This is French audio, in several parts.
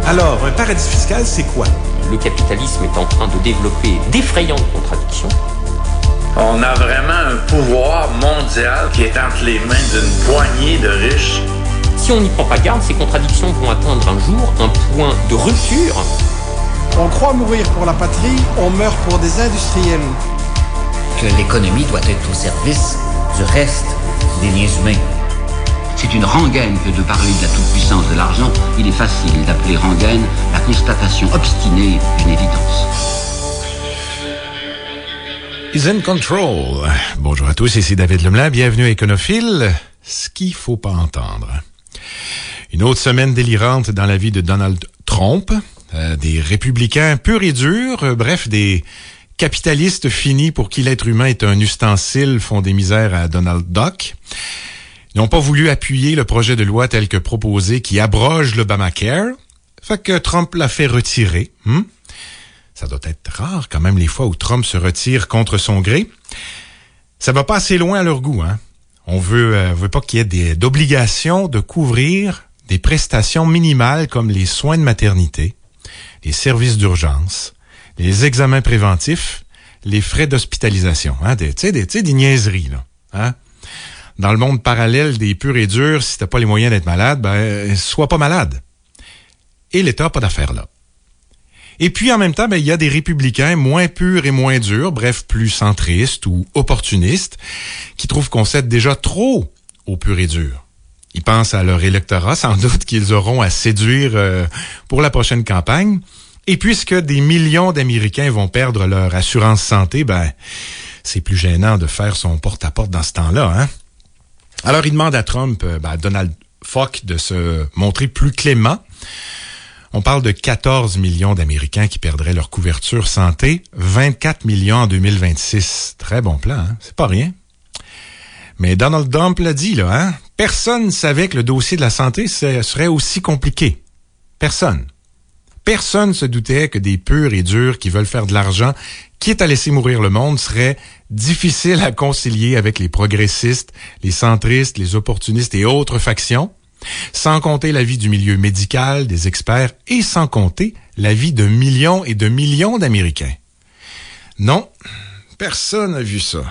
Alors, un paradis fiscal, c'est quoi? Le capitalisme est en train de développer d'effrayantes contradictions. On a vraiment un pouvoir mondial qui est entre les mains d'une poignée de riches. Si on n'y prend pas garde, ces contradictions vont atteindre un jour un point de rupture. On croit mourir pour la patrie, on meurt pour des industriels. Que l'économie doit être au service du reste des liens humains. C'est une rengaine que de parler de la toute-puissance de l'argent. Il est facile d'appeler rengaine la constatation obstinée d'une évidence. Is in control. Bonjour à tous, ici David Lemelin, bienvenue à Éconophile. Ce qu'il faut pas entendre. Une autre semaine délirante dans la vie de Donald Trump, des républicains purs et durs, bref, des capitalistes finis pour qui l'être humain est un ustensile font des misères à Donald Duck. Ils n'ont pas voulu appuyer le projet de loi tel que proposé qui abroge l'Obamacare, fait que Trump l'a fait retirer. Ça doit être rare quand même les fois où Trump se retire contre son gré. Ça va pas assez loin à leur goût, hein. On veut pas qu'il y ait d'obligation de couvrir des prestations minimales comme les soins de maternité, les services d'urgence, les examens préventifs, les frais d'hospitalisation, hein, des niaiseries là, hein. Dans le monde parallèle des purs et durs, si t'as pas les moyens d'être malade, sois pas malade. Et l'État n'a pas d'affaires là. Et puis, en même temps, il y a des républicains moins purs et moins durs, bref, plus centristes ou opportunistes, qui trouvent qu'on cède déjà trop aux purs et durs. Ils pensent à leur électorat, sans doute qu'ils auront à séduire pour la prochaine campagne. Et puisque des millions d'Américains vont perdre leur assurance santé, c'est plus gênant de faire son porte-à-porte dans ce temps-là, hein. Alors, il demande à Trump, à Donald Fuck, de se montrer plus clément. On parle de 14 millions d'Américains qui perdraient leur couverture santé, 24 millions en 2026. Très bon plan, hein? C'est pas rien. Mais Donald Trump l'a dit, là, hein? Personne ne savait que le dossier de la santé serait aussi compliqué. Personne. Personne se doutait que des purs et durs qui veulent faire de l'argent, quitte à laisser mourir le monde, serait difficile à concilier avec les progressistes, les centristes, les opportunistes et autres factions. Sans compter la vie du milieu médical, des experts, et sans compter la vie de millions et de millions d'Américains. Non, personne n'a vu ça.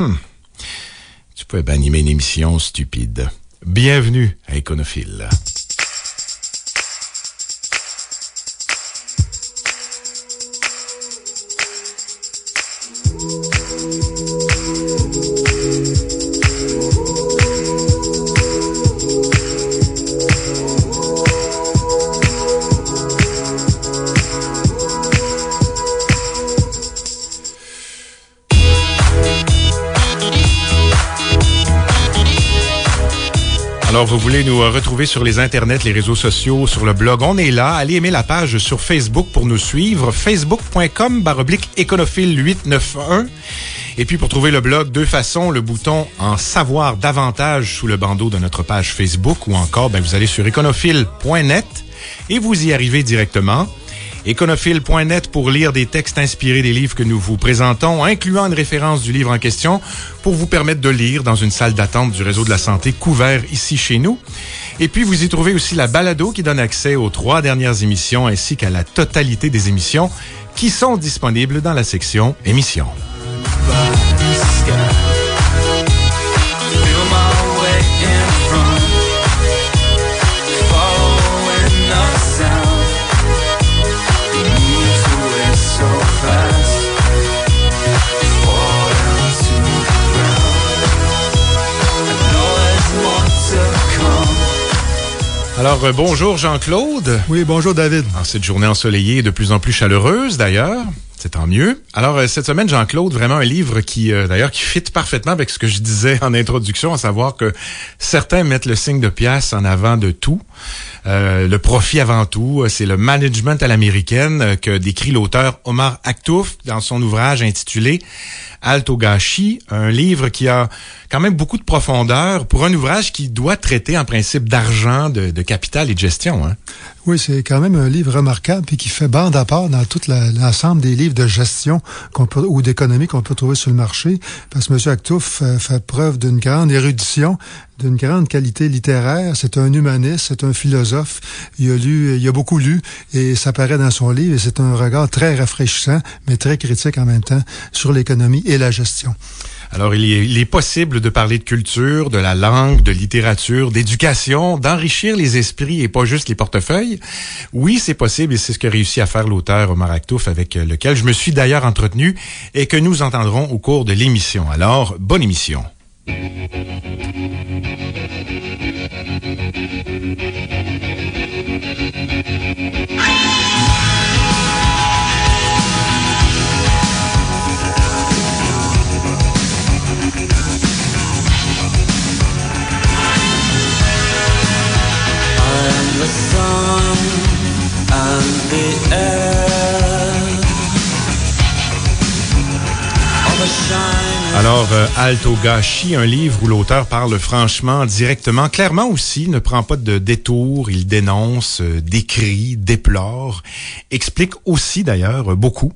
Tu peux animer une émission stupide. Bienvenue à Éconophile. Alors, vous voulez nous retrouver sur les internets, les réseaux sociaux, sur le blog, on est là. Allez aimer la page sur Facebook pour nous suivre, facebook.com/éconophile891. Et puis, pour trouver le blog, deux façons, le bouton en savoir davantage sous le bandeau de notre page Facebook ou encore, vous allez sur éconophile.net et vous y arrivez directement. Éconophile.net pour lire des textes inspirés des livres que nous vous présentons, incluant une référence du livre en question pour vous permettre de lire dans une salle d'attente du réseau de la santé couvert ici chez nous. Et puis, vous y trouvez aussi la balado qui donne accès aux 3 dernières émissions ainsi qu'à la totalité des émissions qui sont disponibles dans la section émissions. Alors, bonjour Jean-Claude. Oui, bonjour David. En cette journée ensoleillée et de plus en plus chaleureuse d'ailleurs, c'est tant mieux. Alors, cette semaine, Jean-Claude, vraiment un livre qui fit parfaitement avec ce que je disais en introduction, à savoir que certains mettent le signe de pièce en avant de tout. Le profit avant tout, c'est le management à l'américaine que décrit l'auteur Omar Aktouf dans son ouvrage intitulé Halte au gâchis, un livre qui a quand même beaucoup de profondeur pour un ouvrage qui doit traiter en principe d'argent, de capital et de gestion, hein. Oui, c'est quand même un livre remarquable puis qui fait bande à part dans tout l'ensemble des livres de gestion ou d'économie qu'on peut trouver sur le marché. Parce que M. Aktouf fait preuve d'une grande érudition, d'une grande qualité littéraire. C'est un humaniste, c'est un philosophe. Il a beaucoup lu et ça paraît dans son livre. Et c'est un regard très rafraîchissant, mais très critique en même temps sur l'économie et la gestion. Alors, il est possible de parler de culture, de la langue, de littérature, d'éducation, d'enrichir les esprits et pas juste les portefeuilles. Oui, c'est possible et c'est ce que réussit à faire l'auteur Omar Aktouf, avec lequel je me suis d'ailleurs entretenu et que nous entendrons au cours de l'émission. Alors, bonne émission. The sun and the air of a shining. Alors, Halte au gâchis, un livre où l'auteur parle franchement, directement, clairement aussi, ne prend pas de détour, il dénonce, décrit, déplore, explique aussi d'ailleurs beaucoup.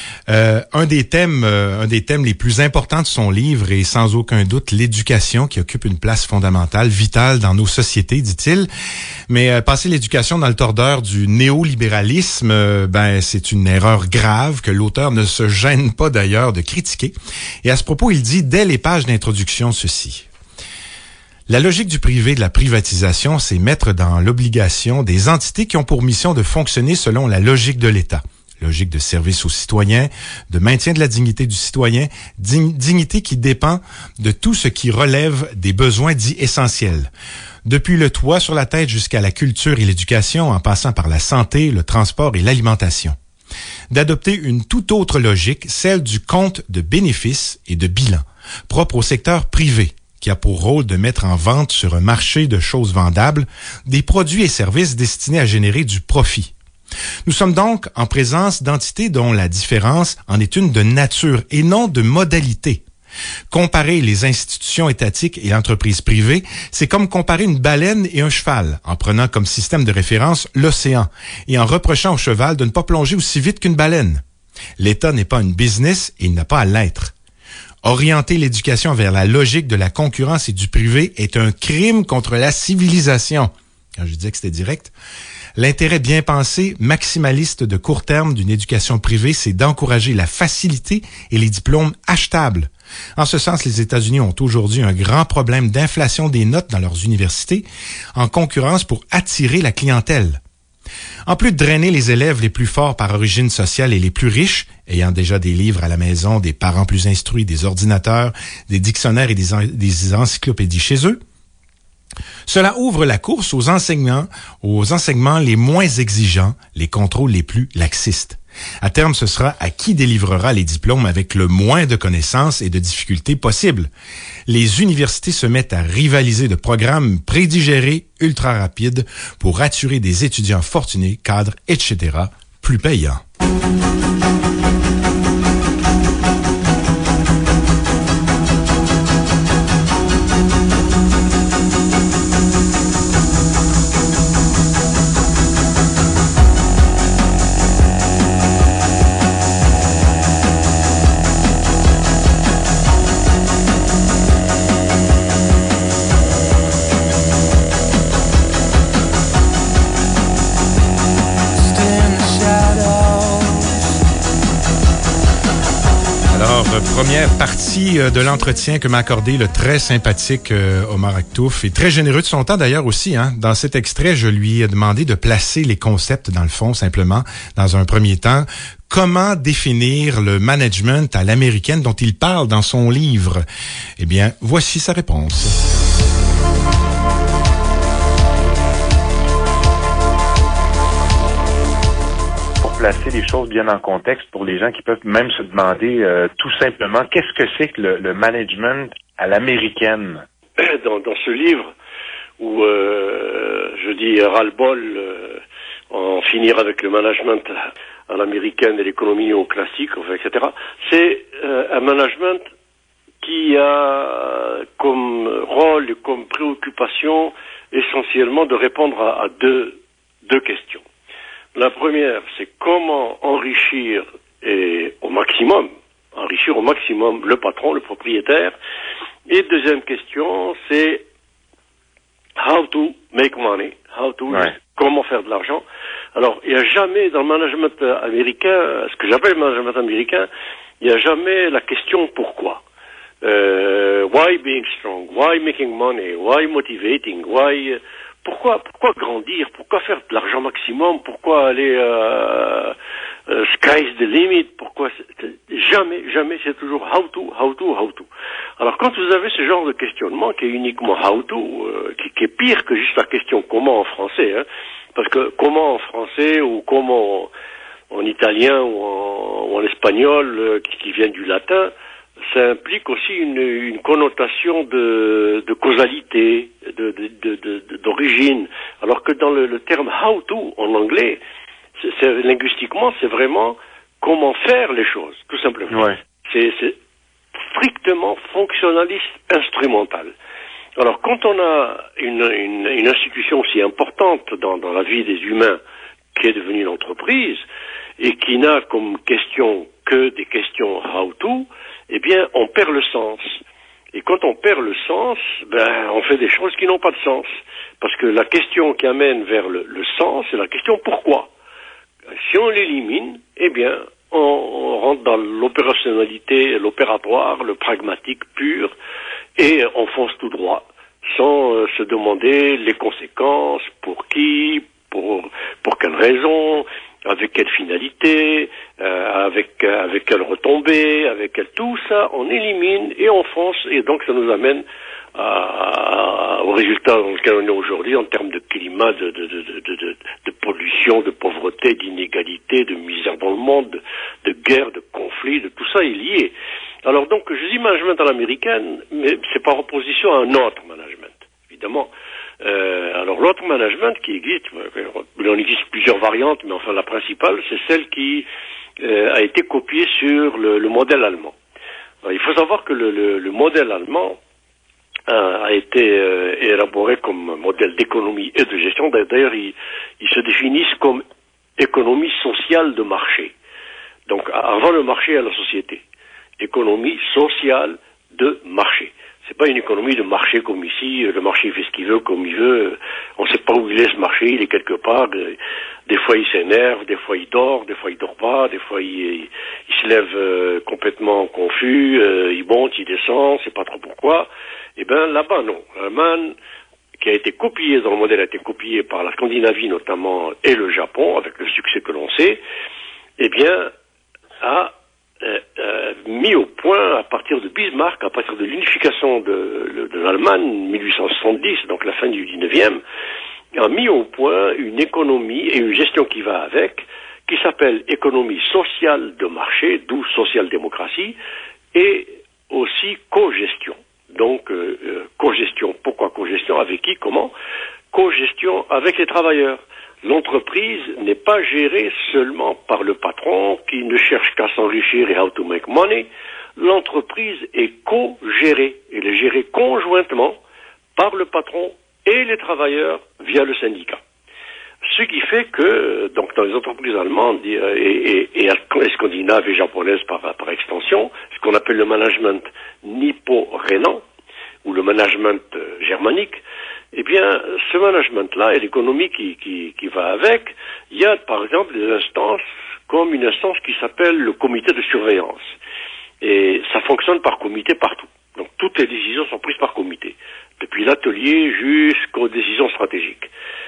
Un des thèmes les plus importants de son livre est sans aucun doute l'éducation qui occupe une place fondamentale, vitale dans nos sociétés, dit-il. Mais passer l'éducation dans le tordeur du néolibéralisme, c'est une erreur grave que l'auteur ne se gêne pas d'ailleurs de critiquer. Et à ce propos, il dit dès les pages d'introduction ceci. La logique du privé, de la privatisation, c'est mettre dans l'obligation des entités qui ont pour mission de fonctionner selon la logique de l'État. Logique de service aux citoyens, de maintien de la dignité du citoyen, dignité qui dépend de tout ce qui relève des besoins dits essentiels. Depuis le toit sur la tête jusqu'à la culture et l'éducation, en passant par la santé, le transport et l'alimentation. D'adopter une toute autre logique, celle du compte de bénéfices et de bilan, propre au secteur privé, qui a pour rôle de mettre en vente sur un marché de choses vendables des produits et services destinés à générer du profit. Nous sommes donc en présence d'entités dont la différence en est une de nature et non de modalité. Comparer les institutions étatiques et l'entreprise privée, c'est comme comparer une baleine et un cheval, en prenant comme système de référence l'océan et en reprochant au cheval de ne pas plonger aussi vite qu'une baleine. L'État n'est pas une business et il n'a pas à l'être. Orienter l'éducation vers la logique de la concurrence et du privé est un crime contre la civilisation. Quand je disais que c'était direct, l'intérêt bien pensé, maximaliste de court terme d'une éducation privée, c'est d'encourager la facilité et les diplômes achetables. En ce sens, les États-Unis ont aujourd'hui un grand problème d'inflation des notes dans leurs universités, en concurrence pour attirer la clientèle. En plus de drainer les élèves les plus forts par origine sociale et les plus riches, ayant déjà des livres à la maison, des parents plus instruits, des ordinateurs, des dictionnaires et des encyclopédies chez eux, cela ouvre la course aux enseignements les moins exigeants, les contrôles les plus laxistes. À terme, ce sera à qui délivrera les diplômes avec le moins de connaissances et de difficultés possibles. Les universités se mettent à rivaliser de programmes prédigérés, ultra rapides, pour attirer des étudiants fortunés, cadres, etc., plus payants. Première partie de l'entretien que m'a accordé le très sympathique Omar Aktouf et très généreux de son temps d'ailleurs aussi. Dans cet extrait, je lui ai demandé de placer les concepts dans le fond simplement dans un premier temps. Comment définir le management à l'américaine dont il parle dans son livre? Eh bien, voici sa réponse. Placer les choses bien en contexte pour les gens qui peuvent même se demander tout simplement qu'est-ce que c'est que le management à l'américaine. Dans ce livre où je dis ras-le-bol, en finir avec le management à l'américaine et l'économie au classique, etc. C'est un management qui a comme rôle et comme préoccupation essentiellement de répondre à deux questions. La première, c'est comment enrichir au maximum le patron, le propriétaire. Et deuxième question, c'est how to make money, comment faire de l'argent. Alors, il n'y a jamais dans le management américain, ce que j'appelle le management américain, il n'y a jamais la question pourquoi. Why being strong? Why making money? Why motivating? Why pourquoi grandir? Pourquoi faire de l'argent maximum? Pourquoi aller sky's the limit? Pourquoi jamais c'est toujours how to. Alors quand vous avez ce genre de questionnement qui est uniquement how to, qui est pire que juste la question comment en français, hein, parce que comment en français ou comment en italien ou en espagnol qui vient du latin, ça implique aussi une connotation de causalité, d'origine. Alors que dans le terme how to en anglais, linguistiquement, c'est vraiment comment faire les choses, tout simplement. Ouais. C'est strictement fonctionnaliste instrumental. Alors quand on a une institution aussi importante dans la vie des humains qui est devenue l'entreprise et qui n'a comme question que des questions how to, eh bien, on perd le sens. Et quand on perd le sens, on fait des choses qui n'ont pas de sens. Parce que la question qui amène vers le sens, c'est la question pourquoi. Si on l'élimine, eh bien, on rentre dans l'opérationnalité, l'opératoire, le pragmatique pur, et on fonce tout droit, sans se demander les conséquences, pour qui, pour quelle raison, avec quelle finalité, avec quelle retombée, avec quelle... Tout ça, on élimine et on fonce, et donc ça nous amène au résultat dans lequel on est aujourd'hui en termes de climat, de pollution, de pauvreté, d'inégalité, de misère dans le monde, de guerre, de conflit, de tout ça est lié. Alors donc, je dis management à l'américaine, mais c'est par opposition à un autre management, évidemment. Alors l'autre management qui existe, il en existe plusieurs variantes, mais enfin la principale, c'est celle qui a été copiée sur le modèle allemand. Alors, il faut savoir que le modèle allemand a été élaboré comme modèle d'économie et de gestion. D'ailleurs, ils se définissent comme économie sociale de marché. Donc, avant le marché et la société. Économie sociale de marché. C'est pas une économie de marché comme ici, le marché fait ce qu'il veut, comme il veut, on sait pas où il est ce marché, il est quelque part, des fois il s'énerve, des fois il dort pas, des fois il se lève complètement confus, il monte, il descend, c'est pas trop pourquoi. Eh ben là-bas non. L'Allemagne, qui a été copié dans le modèle, a été copié par la Scandinavie notamment et le Japon, avec le succès que l'on sait, eh bien a mis au point, à partir de Bismarck, à partir de l'unification de l'Allemagne, 1870, donc la fin du 19e, a mis au point une économie et une gestion qui va avec, qui s'appelle économie sociale de marché, d'où social-démocratie, et aussi cogestion. Donc, cogestion. Pourquoi cogestion? Avec qui? Comment? Cogestion avec les travailleurs. L'entreprise n'est pas gérée seulement par le patron qui ne cherche qu'à s'enrichir et how to make money. L'entreprise est co-gérée. Elle est gérée conjointement par le patron et les travailleurs via le syndicat. Ce qui fait que, donc, dans les entreprises allemandes et scandinaves et japonaises par extension, ce qu'on appelle le management nippo-rhénan, ou le management germanique, eh bien, ce management-là et l'économie qui va avec, il y a, par exemple, des instances comme une instance qui s'appelle le comité de surveillance. Et ça fonctionne par comité partout. Donc, toutes les décisions sont prises par comité, depuis l'atelier jusqu'aux décisions stratégiques.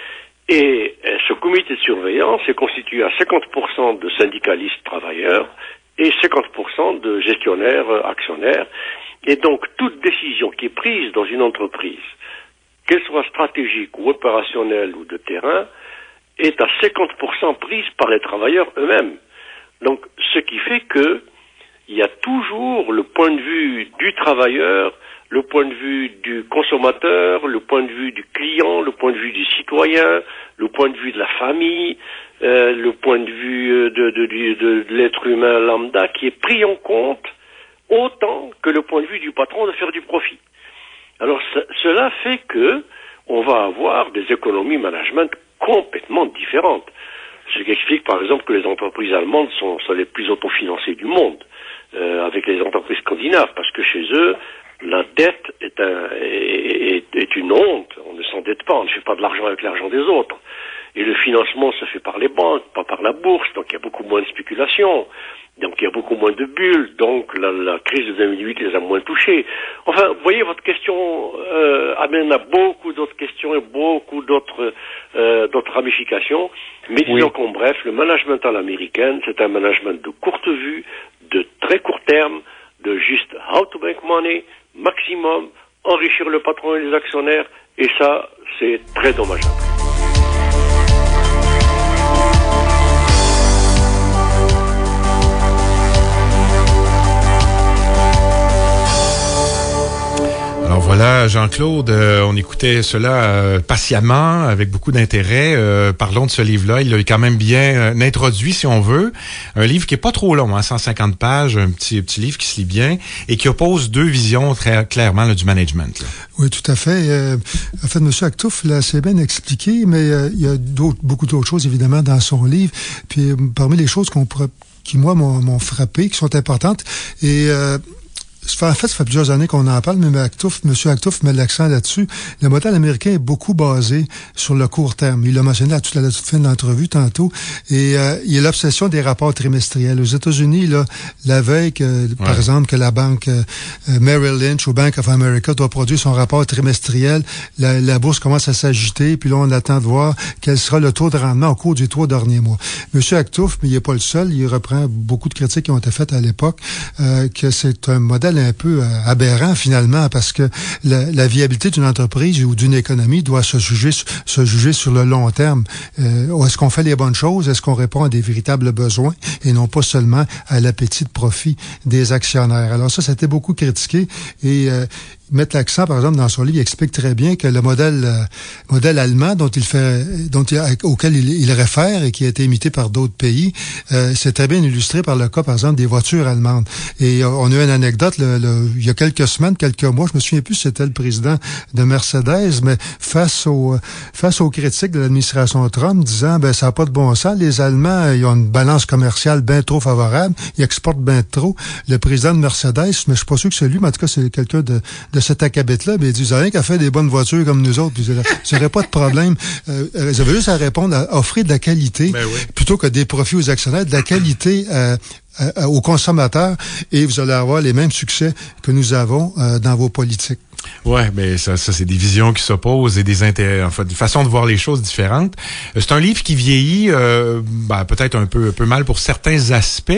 Et ce comité de surveillance est constitué à 50% de syndicalistes travailleurs et 50% de gestionnaires actionnaires. Et donc, toute décision qui est prise dans une entreprise, qu'elle soit stratégique ou opérationnelle ou de terrain, est à 50% prise par les travailleurs eux-mêmes. Donc, ce qui fait que il y a toujours le point de vue du travailleur, le point de vue du consommateur, le point de vue du client, le point de vue du citoyen, le point de vue de la famille, le point de vue de l'être humain lambda qui est pris en compte autant que le point de vue du patron de faire du profit. Alors cela fait que on va avoir des économies management complètement différentes. Ce qui explique par exemple que les entreprises allemandes sont les plus autofinancées du monde, avec les entreprises scandinaves, parce que chez eux, La dette est une honte. On ne s'endette pas, on ne fait pas de l'argent avec l'argent des autres. Et le financement se fait par les banques, pas par la bourse, donc il y a beaucoup moins de spéculation. Donc il y a beaucoup moins de bulles, donc la crise de 2008 les a moins touchés. Enfin, vous voyez, votre question amène à beaucoup d'autres questions et beaucoup d'autres ramifications. Mais disons qu'en bref, le management à l'américaine, c'est un management de courte vue, de très court terme, de juste how to make money, maximum, enrichir le patron et les actionnaires, et ça, c'est très dommageable. Alors voilà, Jean-Claude, on écoutait cela patiemment, avec beaucoup d'intérêt. Parlons de ce livre-là. Il a quand même bien introduit, si on veut. Un livre qui est pas trop long, 150 pages, un petit livre qui se lit bien et qui oppose deux visions très clairement là, du management. Là. Oui, tout à fait. En fait, M. Achtouf l'a assez bien expliqué, mais il y a beaucoup d'autres choses, évidemment, dans son livre. Puis parmi les choses qui, moi, m'ont frappé, qui sont importantes, et... En fait, ça fait plusieurs années qu'on en parle, mais M. Achtouf met l'accent là-dessus. Le modèle américain est beaucoup basé sur le court terme. Il l'a mentionné à toute fin de l'entrevue tantôt. Et il y a l'obsession des rapports trimestriels. Aux États-Unis, là, la veille, par exemple, que la banque Merrill Lynch ou Bank of America doit produire son rapport trimestriel, la bourse commence à s'agiter, puis là, on attend de voir quel sera le taux de rendement au cours du 3 derniers mois. M. Achtouf, mais il n'est pas le seul, il reprend beaucoup de critiques qui ont été faites à l'époque, que c'est un modèle un peu aberrant finalement parce que la viabilité d'une entreprise ou d'une économie doit se juger sur le long terme. Est-ce qu'on fait les bonnes choses? Est-ce qu'on répond à des véritables besoins et non pas seulement à l'appétit de profit des actionnaires? Alors ça a été beaucoup critiqué et mettre l'accent, par exemple, dans son livre, il explique très bien que le modèle allemand auquel il réfère et qui a été imité par d'autres pays, c'est très bien illustré par le cas, par exemple, des voitures allemandes. Et on a eu une anecdote il y a quelques semaines, quelques mois, je me souviens plus si c'était le président de Mercedes, mais face aux critiques de l'administration Trump disant ça n'a pas de bon sens, les Allemands ils ont une balance commerciale bien trop favorable, ils exportent bien trop. Le président de Mercedes, mais je suis pas sûr que c'est lui, mais en tout cas c'est quelqu'un de cet acabit-là, mais ils disent rien qu'à faire des bonnes voitures comme nous autres, puis ça n'aurait pas de problème. Ils avaient juste à répondre à offrir de la qualité plutôt que des profits aux actionnaires, de la qualité aux consommateurs, et vous allez avoir les mêmes succès que nous avons dans vos politiques. Ouais, mais ça c'est des visions qui s'opposent et des intérêts, en fait, des façons de voir les choses différentes. C'est un livre qui vieillit, peut-être un peu mal pour certains aspects,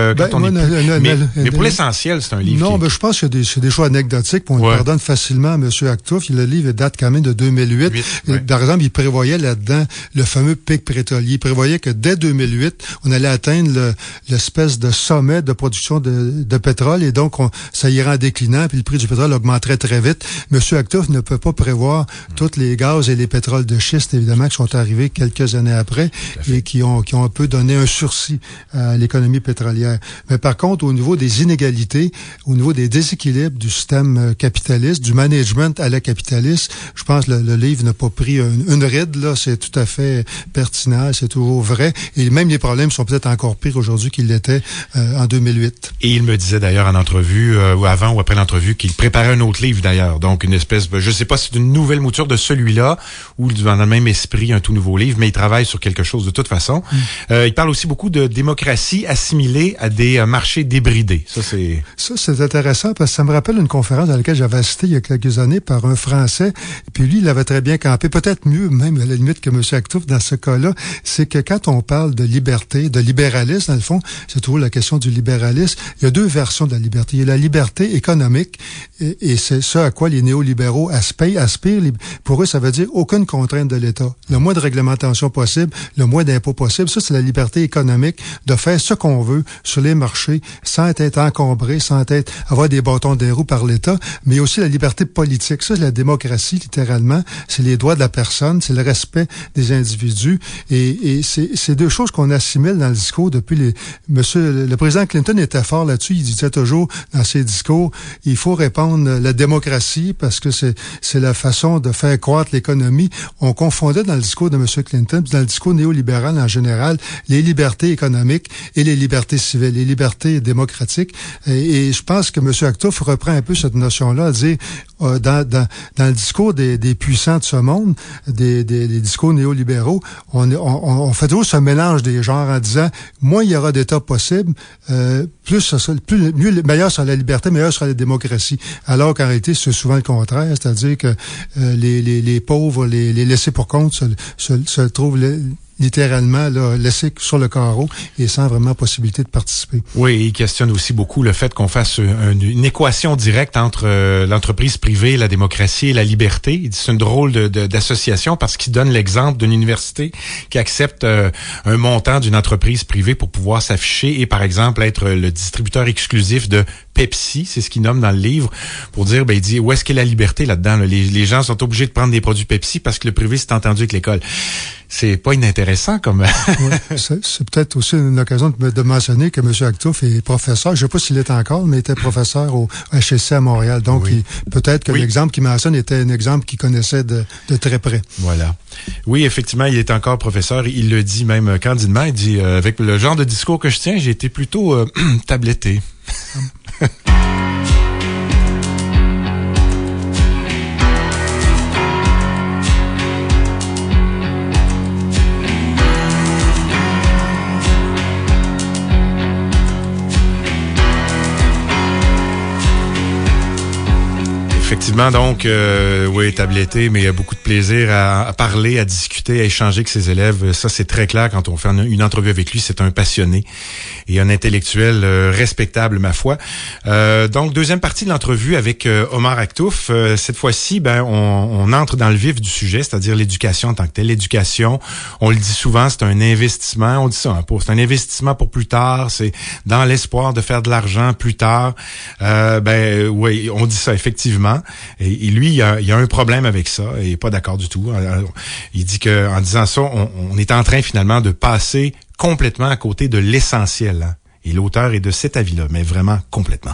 mais pour l'essentiel, c'est un livre. Non, je pense que c'est des choix anecdotiques, on le pardonne facilement à M. Achtouf. Le livre date quand même de 2008. Par exemple, il prévoyait là-dedans le fameux pic pétrolier. Il prévoyait que dès 2008, on allait atteindre l'espèce de sommet de production de pétrole, et donc ça irait en déclinant, puis le prix du pétrole augmenterait très vite. M. Achtouf ne peut pas prévoir tous les gaz et les pétroles de schiste, évidemment, qui sont arrivés quelques années après et qui ont un peu donné un sursis à l'économie pétrolière. Mais par contre, au niveau des inégalités, au niveau des déséquilibres du système capitaliste, du management à la capitaliste, je pense que le livre n'a pas pris une ride, là. C'est tout à fait pertinent, c'est toujours vrai. Et même les problèmes sont peut-être encore pires aujourd'hui qu'ils l'étaient en 2008. Et il me disait d'ailleurs en entrevue, ou avant ou après l'entrevue, qu'il préparait un autre livre d'ailleurs. Donc, une espèce, je sais pas si c'est une nouvelle mouture de celui-là ou dans le même esprit, un tout nouveau livre, mais il travaille sur quelque chose de toute façon. Il parle aussi beaucoup de démocratie assimilée à des marchés débridés. Ça, c'est intéressant parce que ça me rappelle une conférence dans laquelle j'avais assisté il y a quelques années par un Français. Et puis lui, il avait très bien campé, peut-être mieux même à la limite que M. Achtouf dans ce cas-là. C'est que quand on parle de liberté, de libéralisme, dans le fond, c'est toujours la question du libéralisme. Il y a deux versions de la liberté. Il y a la liberté économique et c'est ça à quoi les néolibéraux aspirent. Pour eux, ça veut dire aucune contrainte de l'État. Le moins de réglementation possible, le moins d'impôts possible. Ça, c'est la liberté économique de faire ce qu'on veut sur les marchés sans être encombré, sans avoir des bâtons des roues par l'État. Mais aussi la liberté politique. Ça, c'est la démocratie, littéralement. C'est les droits de la personne, c'est le respect des individus. Et c'est deux choses qu'on assimile dans le discours depuis le président Clinton était fort là-dessus. Il disait toujours dans ses discours, il faut répandre la démocratie démocratie parce que c'est la façon de faire croître l'économie. On confondait dans le discours de M. Clinton, dans le discours néolibéral en général, les libertés économiques et les libertés civiles, les libertés démocratiques. Et je pense que M. Actouf reprend un peu cette notion-là, à dire dans le discours des puissants de ce monde, des discours néolibéraux, on fait toujours ce mélange des genres en disant moins il y aura d'États possibles, meilleur sera la liberté, meilleur sera la démocratie. Alors qu'en réalité, c'est souvent le contraire, c'est-à-dire que les pauvres, les laissés pour compte se trouvent littéralement là, laissés sur le carreau et sans vraiment possibilité de participer. Oui, il questionne aussi beaucoup le fait qu'on fasse une équation directe entre l'entreprise privée, la démocratie et la liberté. Il dit c'est une drôle d'association parce qu'il donne l'exemple d'une université qui accepte un montant d'une entreprise privée pour pouvoir s'afficher et par exemple être le distributeur exclusif de Pepsi, c'est ce qu'il nomme dans le livre, pour dire, il dit, où est-ce qu'est la liberté là-dedans? Là? Les gens sont obligés de prendre des produits Pepsi parce que le privé s'est entendu avec l'école. C'est pas inintéressant comme... Oui, c'est peut-être aussi une occasion de mentionner que M. Actouf est professeur, je ne sais pas s'il est encore, mais il était professeur au HEC à Montréal. Donc, oui. Peut-être que l'exemple qu'il mentionne était un exemple qu'il connaissait de très près. Voilà. Oui, effectivement, il est encore professeur. Il le dit même candidement. Il dit, avec le genre de discours que je tiens, j'ai été plutôt tabletté. Effectivement, donc, oui, tabletté, mais il y a beaucoup de plaisir à parler, à discuter, à échanger avec ses élèves. Ça, c'est très clair quand on fait une entrevue avec lui. C'est un passionné et un intellectuel respectable, ma foi. Donc, deuxième partie de l'entrevue avec Omar Actouf. Cette fois-ci, on entre dans le vif du sujet, c'est-à-dire l'éducation en tant que telle. L'éducation, on le dit souvent, c'est un investissement. On dit ça, c'est un investissement pour plus tard. C'est dans l'espoir de faire de l'argent plus tard. Oui, on dit ça, effectivement. Et lui, il y a un problème avec ça. Il n'est pas d'accord du tout. Alors, il dit que en disant ça, on est en train finalement de passer complètement à côté de l'essentiel. Hein. Et l'auteur est de cet avis-là, mais vraiment complètement.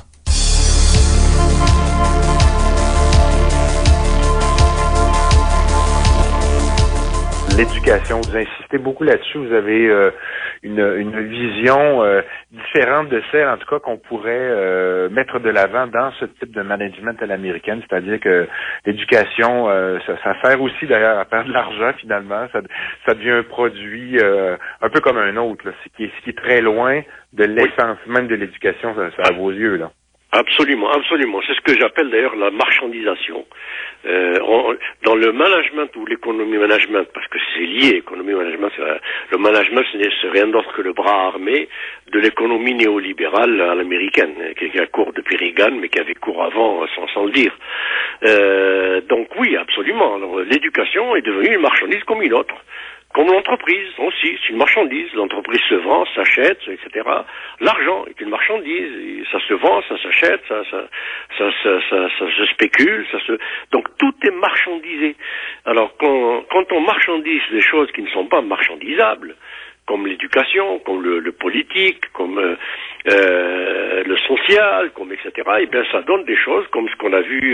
L'éducation, vous insistez beaucoup là-dessus. Vous avez une vision différente de celle, en tout cas, qu'on pourrait mettre de l'avant dans ce type de management à l'américaine. C'est-à-dire que l'éducation, ça sert aussi d'ailleurs à perdre de l'argent finalement. Ça devient un produit un peu comme un autre, là, ce qui est très loin de l'essence même de l'éducation, ça à vos yeux, là. Absolument, absolument. C'est ce que j'appelle d'ailleurs la marchandisation. Dans le management ou l'économie management, parce que c'est lié, économie management, le management c'est rien d'autre que le bras armé de l'économie néolibérale à l'américaine, qui a cours depuis Reagan, mais qui avait cours avant sans le dire. Donc oui, absolument. Alors, l'éducation est devenue une marchandise comme une autre. Comme l'entreprise aussi, c'est une marchandise. L'entreprise se vend, s'achète, etc. L'argent est une marchandise. Ça se vend, ça s'achète, ça se spécule, donc tout est marchandisé. Alors quand on marchandise des choses qui ne sont pas marchandisables, comme l'éducation, comme le politique, comme le social, comme etc. Et bien ça donne des choses comme ce qu'on a vu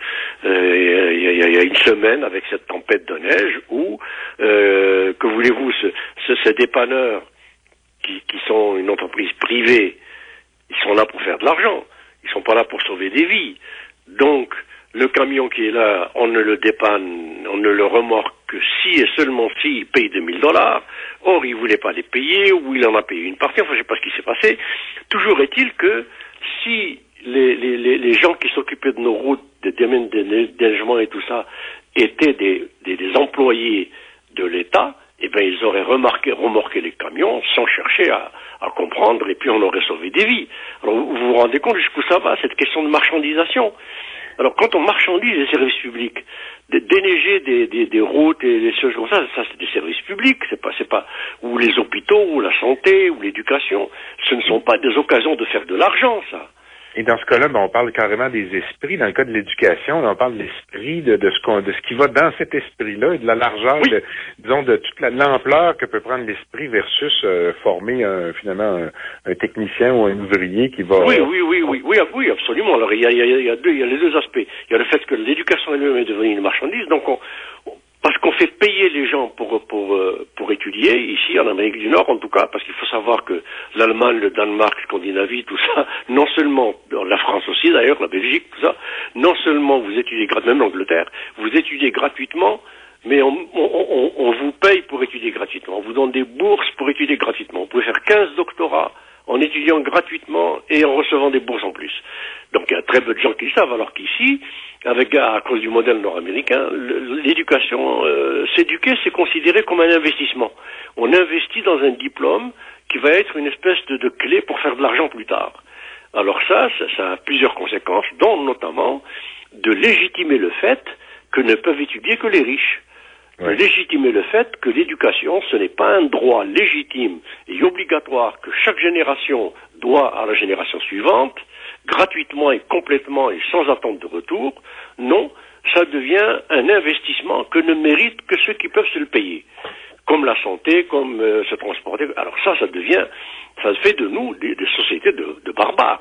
il y a une semaine avec cette tempête de neige où que voulez-vous, ces dépanneurs qui sont une entreprise privée, ils sont là pour faire de l'argent, ils sont pas là pour sauver des vies. Donc le camion qui est là, on ne le dépanne, on ne le remorque que si et seulement si il paye $2,000. Or, il voulait pas les payer, ou il en a payé une partie, enfin, je sais pas ce qui s'est passé. Toujours est-il que si les gens qui s'occupaient de nos routes, des domaines de déneigement et tout ça, étaient des employés de l'État, eh ben, ils auraient remorqué les camions sans chercher à comprendre, et puis on aurait sauvé des vies. Alors, vous vous rendez compte jusqu'où ça va, cette question de marchandisation? Alors, quand on marchandise les services publics, déneiger des routes et des choses comme ça c'est des services publics, c'est pas, ou les hôpitaux, ou la santé, ou l'éducation, ce ne sont pas des occasions de faire de l'argent, ça. Et dans ce cas-là, on parle carrément des esprits. Dans le cas de l'éducation, on parle de l'esprit, de ce qui va dans cet esprit-là et de la largeur, de toute l'ampleur que peut prendre l'esprit versus former finalement un technicien ou un ouvrier qui va... Oui, absolument. Alors il y a les deux aspects. Il y a le fait que l'éducation elle-même est devenue une marchandise, donc parce qu'on fait payer les gens pour étudier, ici en Amérique du Nord en tout cas, parce qu'il faut savoir que l'Allemagne, le Danemark, Scandinavie, tout ça, non seulement, la France aussi d'ailleurs, la Belgique, tout ça, non seulement vous étudiez, même l'Angleterre, vous étudiez gratuitement, mais on vous paye pour étudier gratuitement, on vous donne des bourses pour étudier gratuitement. Vous pouvez faire 15 doctorats en étudiant gratuitement et en recevant des bourses en plus. Donc il y a très peu de gens qui le savent, alors qu'ici, à cause du modèle nord-américain, l'éducation, s'éduquer, c'est considéré comme un investissement. On investit dans un diplôme qui va être une espèce de clé pour faire de l'argent plus tard. Alors ça a plusieurs conséquences, dont notamment de légitimer le fait que ne peuvent étudier que les riches. De légitimer le fait que l'éducation, ce n'est pas un droit légitime et obligatoire que chaque génération doit à la génération suivante, gratuitement et complètement et sans attente de retour. Non, ça devient un investissement que ne méritent que ceux qui peuvent se le payer. Comme la santé, comme se transporter. Alors ça fait de nous des sociétés de barbares.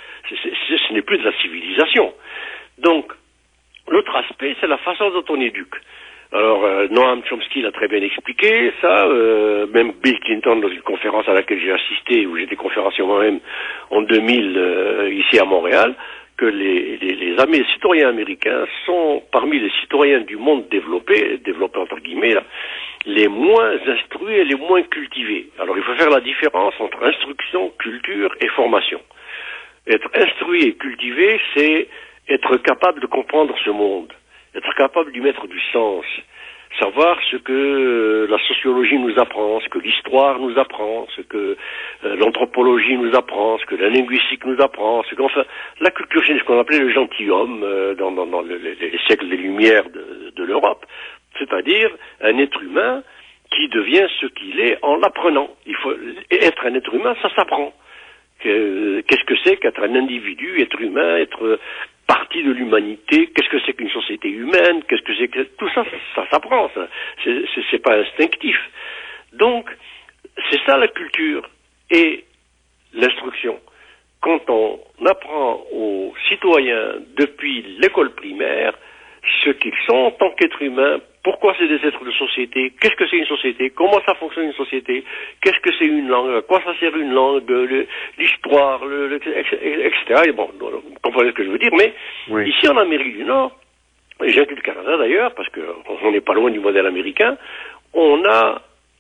Ce n'est plus de la civilisation. Donc, l'autre aspect, c'est la façon dont on éduque. Alors, Noam Chomsky l'a très bien expliqué, ça, même Bill Clinton dans une conférence à laquelle j'ai assisté, où j'étais conférencier moi-même en 2000, ici à Montréal, que les citoyens américains sont parmi les citoyens du monde développé entre guillemets, là, les moins instruits et les moins cultivés. Alors, il faut faire la différence entre instruction, culture et formation. Être instruit et cultivé, c'est être capable de comprendre ce monde. Être capable d'y mettre du sens, savoir ce que la sociologie nous apprend, ce que l'histoire nous apprend, ce que l'anthropologie nous apprend, ce que la linguistique nous apprend, la culture, c'est ce qu'on appelait le gentilhomme dans les siècles des Lumières de l'Europe, c'est-à-dire un être humain qui devient ce qu'il est en l'apprenant. Il faut être un être humain, ça s'apprend. Qu'est-ce que c'est qu'être un individu, être humain, être partie de l'humanité, qu'est-ce que c'est qu'une société humaine, qu'est-ce que c'est que... Tout ça, ça s'apprend, ça. C'est pas instinctif. Donc, c'est ça la culture et l'instruction. Quand on apprend aux citoyens depuis l'école primaire ce qu'ils sont en tant qu'êtres humains, pourquoi c'est des êtres de société, qu'est-ce que c'est une société, comment ça fonctionne une société, qu'est-ce que c'est une langue, à quoi ça sert une langue, l'histoire, etc. Et bon, vous comprenez ce que je veux dire, mais ici en Amérique du Nord, et j'inclus le Canada d'ailleurs, parce qu'on n'est pas loin du modèle américain, on a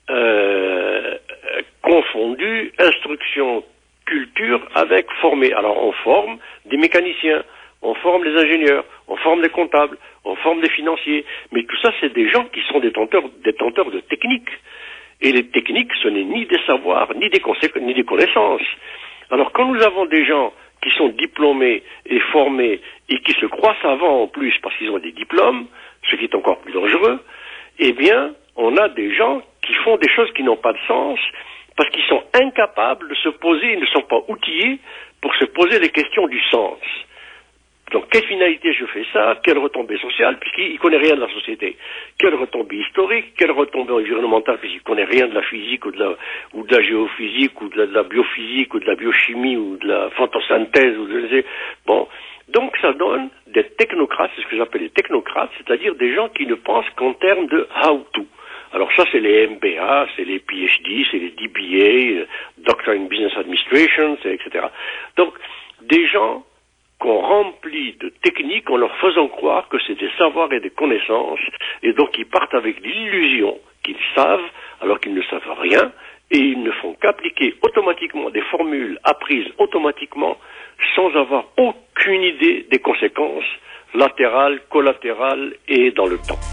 confondu instruction, culture avec former. Alors on forme des mécaniciens, on forme les ingénieurs, on forme les comptables, on forme les financiers. Mais tout ça, c'est des gens qui sont détenteurs de techniques. Et les techniques, ce n'est ni des savoirs, ni des connaissances. Alors quand nous avons des gens qui sont diplômés et formés et qui se croient savants en plus parce qu'ils ont des diplômes, ce qui est encore plus dangereux, eh bien, on a des gens qui font des choses qui n'ont pas de sens parce qu'ils sont incapables de se poser, ils ne sont pas outillés pour se poser les questions du sens. Donc, quelle finalité je fais ça? Quelle retombée sociale? Puisqu'il ne connaît rien de la société. Quelle retombée historique? Quelle retombée environnementale? Puisqu'il ne connaît rien de la physique ou de la géophysique ou de la biophysique ou de la biochimie ou de la photosynthèse ou bon. Donc, ça donne des technocrates, c'est ce que j'appelle les technocrates, c'est-à-dire des gens qui ne pensent qu'en termes de how-to. Alors ça, c'est les MBA, c'est les PhD, c'est les DBA, Doctor in Business Administration, etc. Donc, des gens qu'on remplit de techniques en leur faisant croire que c'est des savoirs et des connaissances, et donc ils partent avec l'illusion qu'ils savent, alors qu'ils ne savent rien, et ils ne font qu'appliquer automatiquement des formules apprises automatiquement, sans avoir aucune idée des conséquences latérales, collatérales et dans le temps.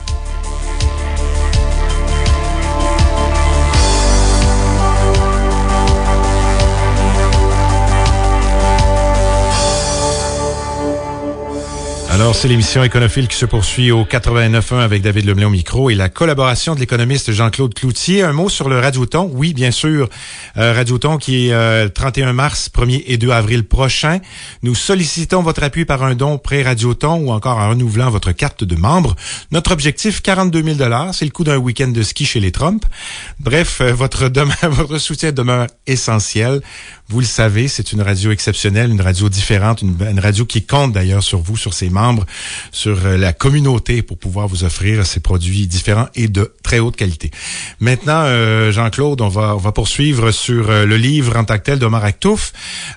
Alors, c'est l'émission Éconophile qui se poursuit au 89.1 avec David Lemlin au micro et la collaboration de l'économiste Jean-Claude Cloutier. Un mot sur le Radioton. Oui, bien sûr, Radioton qui est 31 mars, 1er et 2 avril prochain. Nous sollicitons votre appui par un don pré-Radioton ou encore en renouvelant votre carte de membre. Notre objectif, 42 000 $. C'est le coût d'un week-end de ski chez les Trump. Bref, votre soutien demeure essentiel. Vous le savez, c'est une radio exceptionnelle, une radio différente, une radio qui compte d'ailleurs sur vous, sur ses membres, sur la communauté pour pouvoir vous offrir ces produits différents et de très haute qualité. Maintenant, Jean-Claude, on va poursuivre sur le livre en tant que tel d'Omar Aktouf.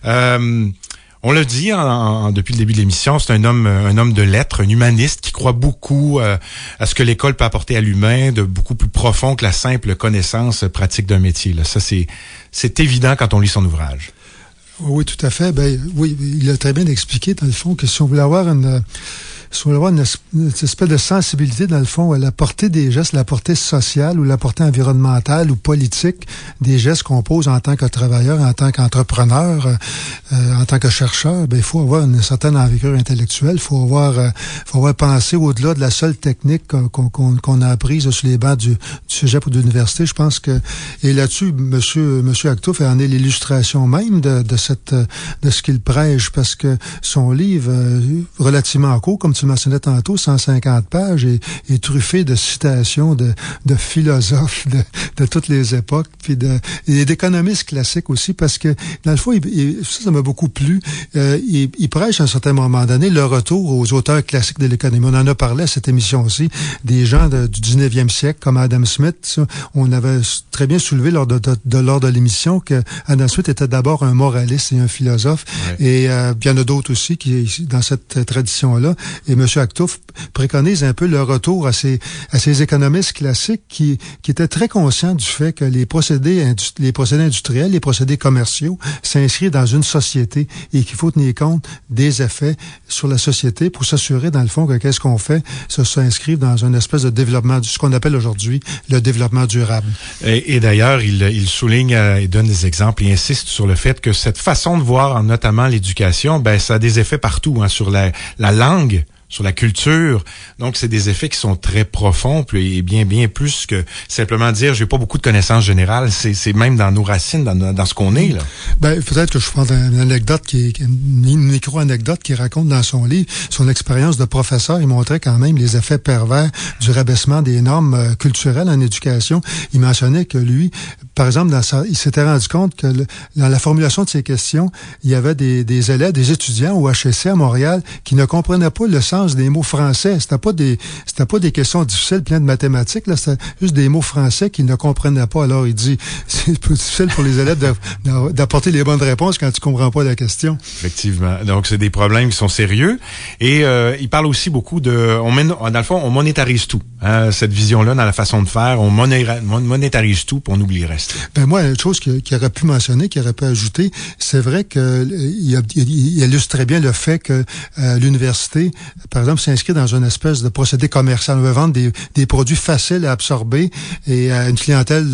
On l'a dit depuis le début de l'émission, c'est un homme de lettres, un humaniste qui croit beaucoup à ce que l'école peut apporter à l'humain, de beaucoup plus profond que la simple connaissance pratique d'un métier. Là. Ça, c'est évident quand on lit son ouvrage. Oui, tout à fait. Oui, il a très bien expliqué, dans le fond, que si on voulait avoir une espèce de sensibilité, dans le fond, à la portée des gestes, la portée sociale ou la portée environnementale ou politique des gestes qu'on pose en tant que travailleur, en tant qu'entrepreneur, en tant que chercheur, il faut avoir une certaine envergure intellectuelle, il faut avoir pensé au-delà de la seule technique qu'on a apprise sur les bancs du cégep ou de l'université. Je pense que, et là-dessus, Monsieur Aktouf en est l'illustration même de ce qu'il prêche, parce que son livre, relativement court, comme tu mentionnais tantôt, 150 pages, est truffé de citations de philosophes de toutes les époques, puis et d'économistes classiques aussi, parce que, dans le fond, ça m'a beaucoup plu. Il prêche à un certain moment donné le retour aux auteurs classiques de l'économie. On en a parlé à cette émission aussi, des gens du 19e siècle, comme Adam Smith. Ça, on avait très bien soulevé lors de l'émission que Adam Smith était d'abord un moraliste et un philosophe, ouais. Et il y en a d'autres aussi qui dans cette tradition-là. Et M. Aktouf préconise un peu le retour à ces économistes classiques qui étaient très conscients du fait que les procédés industriels, les procédés commerciaux s'inscrivent dans une société et qu'il faut tenir compte des effets sur la société pour s'assurer, dans le fond, que qu'est-ce qu'on fait, ça s'inscrive dans une espèce de développement, ce qu'on appelle aujourd'hui le développement durable. Et d'ailleurs, il souligne et donne des exemples et insiste sur le fait que cette façon de voir, notamment l'éducation, ça a des effets partout, sur la langue, sur la culture. Donc, c'est des effets qui sont très profonds et bien plus que simplement dire j'ai pas beaucoup de connaissances générales. C'est même dans nos racines, dans ce qu'on est, là. Peut-être que je prends une anecdote une micro-anecdote qui raconte dans son livre son expérience de professeur. Il montrait quand même les effets pervers du rabaissement des normes culturelles en éducation. Il mentionnait que lui, par exemple, il s'était rendu compte que dans la formulation de ses questions, il y avait des élèves, des étudiants au HEC à Montréal qui ne comprenaient pas le sens des mots français. C'était pas des questions difficiles pleines de mathématiques, là, c'était juste des mots français qu'ils ne comprenaient pas. Alors il dit, c'est plus difficile pour les élèves d'apporter les bonnes réponses quand tu comprends pas la question. Effectivement. Donc c'est des problèmes qui sont sérieux. Et il parle aussi beaucoup dans le fond, on monétarise tout. Cette vision-là, dans la façon de faire, on monétarise tout, puis on oublie le reste. Moi, une chose qu'il aurait pu mentionner, qu'il aurait pu ajouter, c'est vrai qu'il illustre très bien le fait que l'université, par exemple, s'inscrit dans une espèce de procédé commercial. On veut vendre des produits faciles à absorber et à une clientèle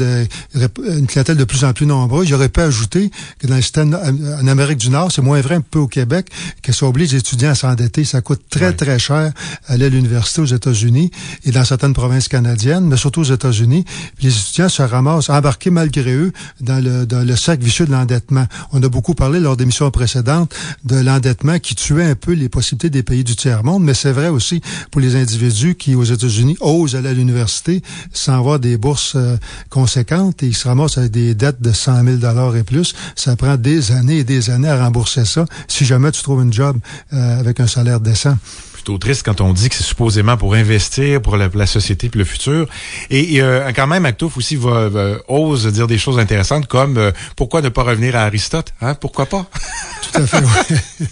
de plus en plus nombreuse. J'aurais pu ajouter que dans le système en Amérique du Nord, c'est moins vrai un peu au Québec, que ça oblige les étudiants à s'endetter. Ça coûte très cher aller à l'université aux États-Unis et dans certaines provinces canadiennes, mais surtout aux États-Unis. Puis les étudiants se ramassent embarqués malgré eux dans le cercle vicieux de l'endettement. On a beaucoup parlé lors d'émissions précédentes de l'endettement qui tuait un peu les possibilités des pays du tiers-monde, mais c'est vrai aussi pour les individus qui, aux États-Unis, osent aller à l'université sans avoir des bourses conséquentes et ils se ramassent avec des dettes de 100 000 et plus. Ça prend des années et des années à rembourser ça si jamais tu trouves une job avec un salaire décent. Plutôt triste quand on dit que c'est supposément pour investir pour la société puis le futur. Et quand même, Aktouf aussi ose dire des choses intéressantes comme pourquoi ne pas revenir à Aristote, pourquoi pas? Tout à fait, oui.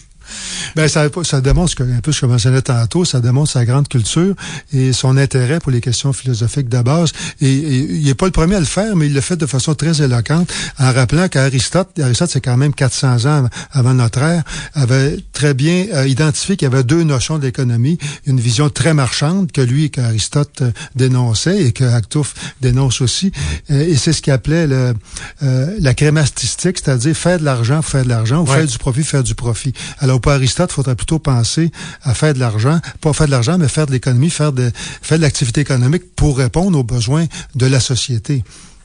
Ça démontre un peu ce que je mentionnais tantôt, ça démontre sa grande culture et son intérêt pour les questions philosophiques de base. Et il n'est pas le premier à le faire, mais il le fait de façon très éloquente en rappelant qu'Aristote, c'est quand même 400 ans avant notre ère, avait très bien identifié qu'il y avait deux notions d'économie, une vision très marchande qu'Aristote dénonçait et que Aktouf dénonce aussi. Et c'est ce qu'il appelait la crémastistique, c'est-à-dire faire de l'argent, ou faire du profit. Alors pour Aristote, stade, il faudrait plutôt penser à faire de l'argent, pas faire de l'argent, mais faire de l'économie, faire de l'activité économique pour répondre aux besoins de la société.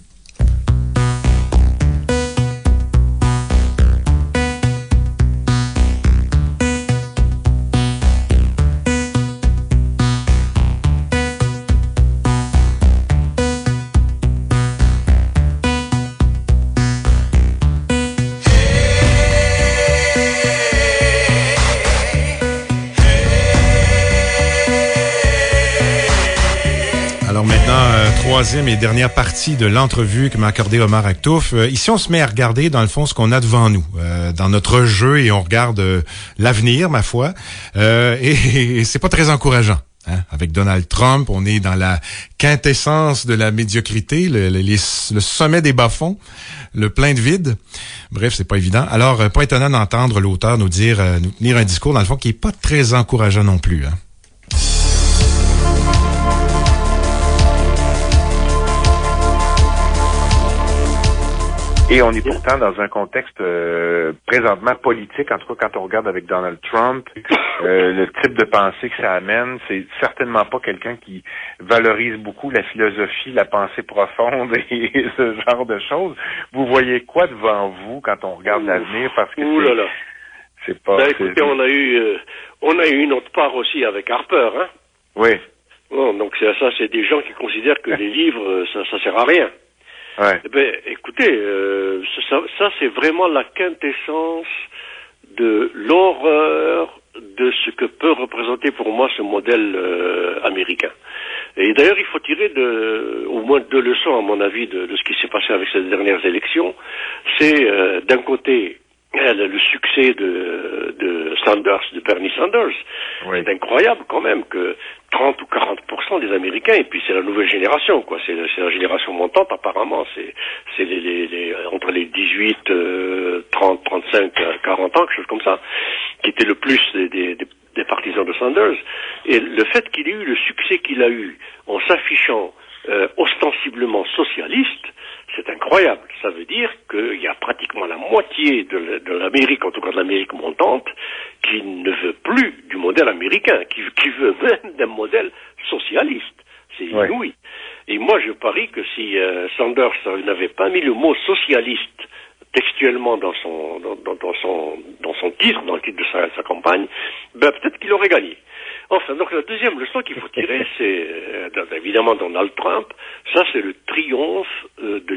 Troisième et dernière partie de l'entrevue que m'a accordé Omar Akhtouf. Ici, on se met à regarder, dans le fond, ce qu'on a devant nous, dans notre jeu, et on regarde l'avenir, ma foi. Et c'est pas très encourageant. Hein? Avec Donald Trump, on est dans la quintessence de la médiocrité, le sommet des bas-fonds, le plein de vide. Bref, c'est pas évident. Alors, pas étonnant d'entendre l'auteur nous tenir un discours, dans le fond, qui est pas très encourageant non plus. Hein? Et on est pourtant dans un contexte présentement politique, en tout cas quand on regarde avec Donald Trump, le type de pensée que ça amène, c'est certainement pas quelqu'un qui valorise beaucoup la philosophie, la pensée profonde et ce genre de choses. Vous voyez quoi devant vous quand on regarde l'avenir? Parce que c'est pas... Ben, écoutez, on a eu une autre part aussi avec Harper, hein? Oui. Bon, donc ça, c'est des gens qui considèrent que les livres, ça sert à rien. Ouais. Eh ben, écoutez, ça c'est vraiment la quintessence de l'horreur de ce que peut représenter pour moi ce modèle américain. Et d'ailleurs, il faut tirer au moins 2 leçons, à mon avis, de ce qui s'est passé avec ces dernières élections. C'est d'un côté le succès de Sanders, de Bernie Sanders. Oui. C'est incroyable quand même que 30 ou 40% des Américains, et puis c'est la nouvelle génération, quoi. C'est la génération montante apparemment. C'est les entre les 18, 30, 35, 40 ans, quelque chose comme ça, qui étaient le plus des partisans de Sanders. Et le fait qu'il ait eu le succès qu'il a eu en s'affichant ostensiblement socialiste, c'est incroyable. Ça veut dire qu'il y a pratiquement la moitié de l'Amérique, en tout cas de l'Amérique montante, qui ne veut plus du modèle américain, qui veut même d'un modèle socialiste. C'est inouï. Et moi, je parie que si Sanders n'avait pas mis le mot socialiste textuellement dans son titre, dans le titre de sa campagne, ben peut-être qu'il aurait gagné. Enfin, donc la deuxième leçon qu'il faut tirer, c'est évidemment Donald Trump. Ça, c'est le triomphe de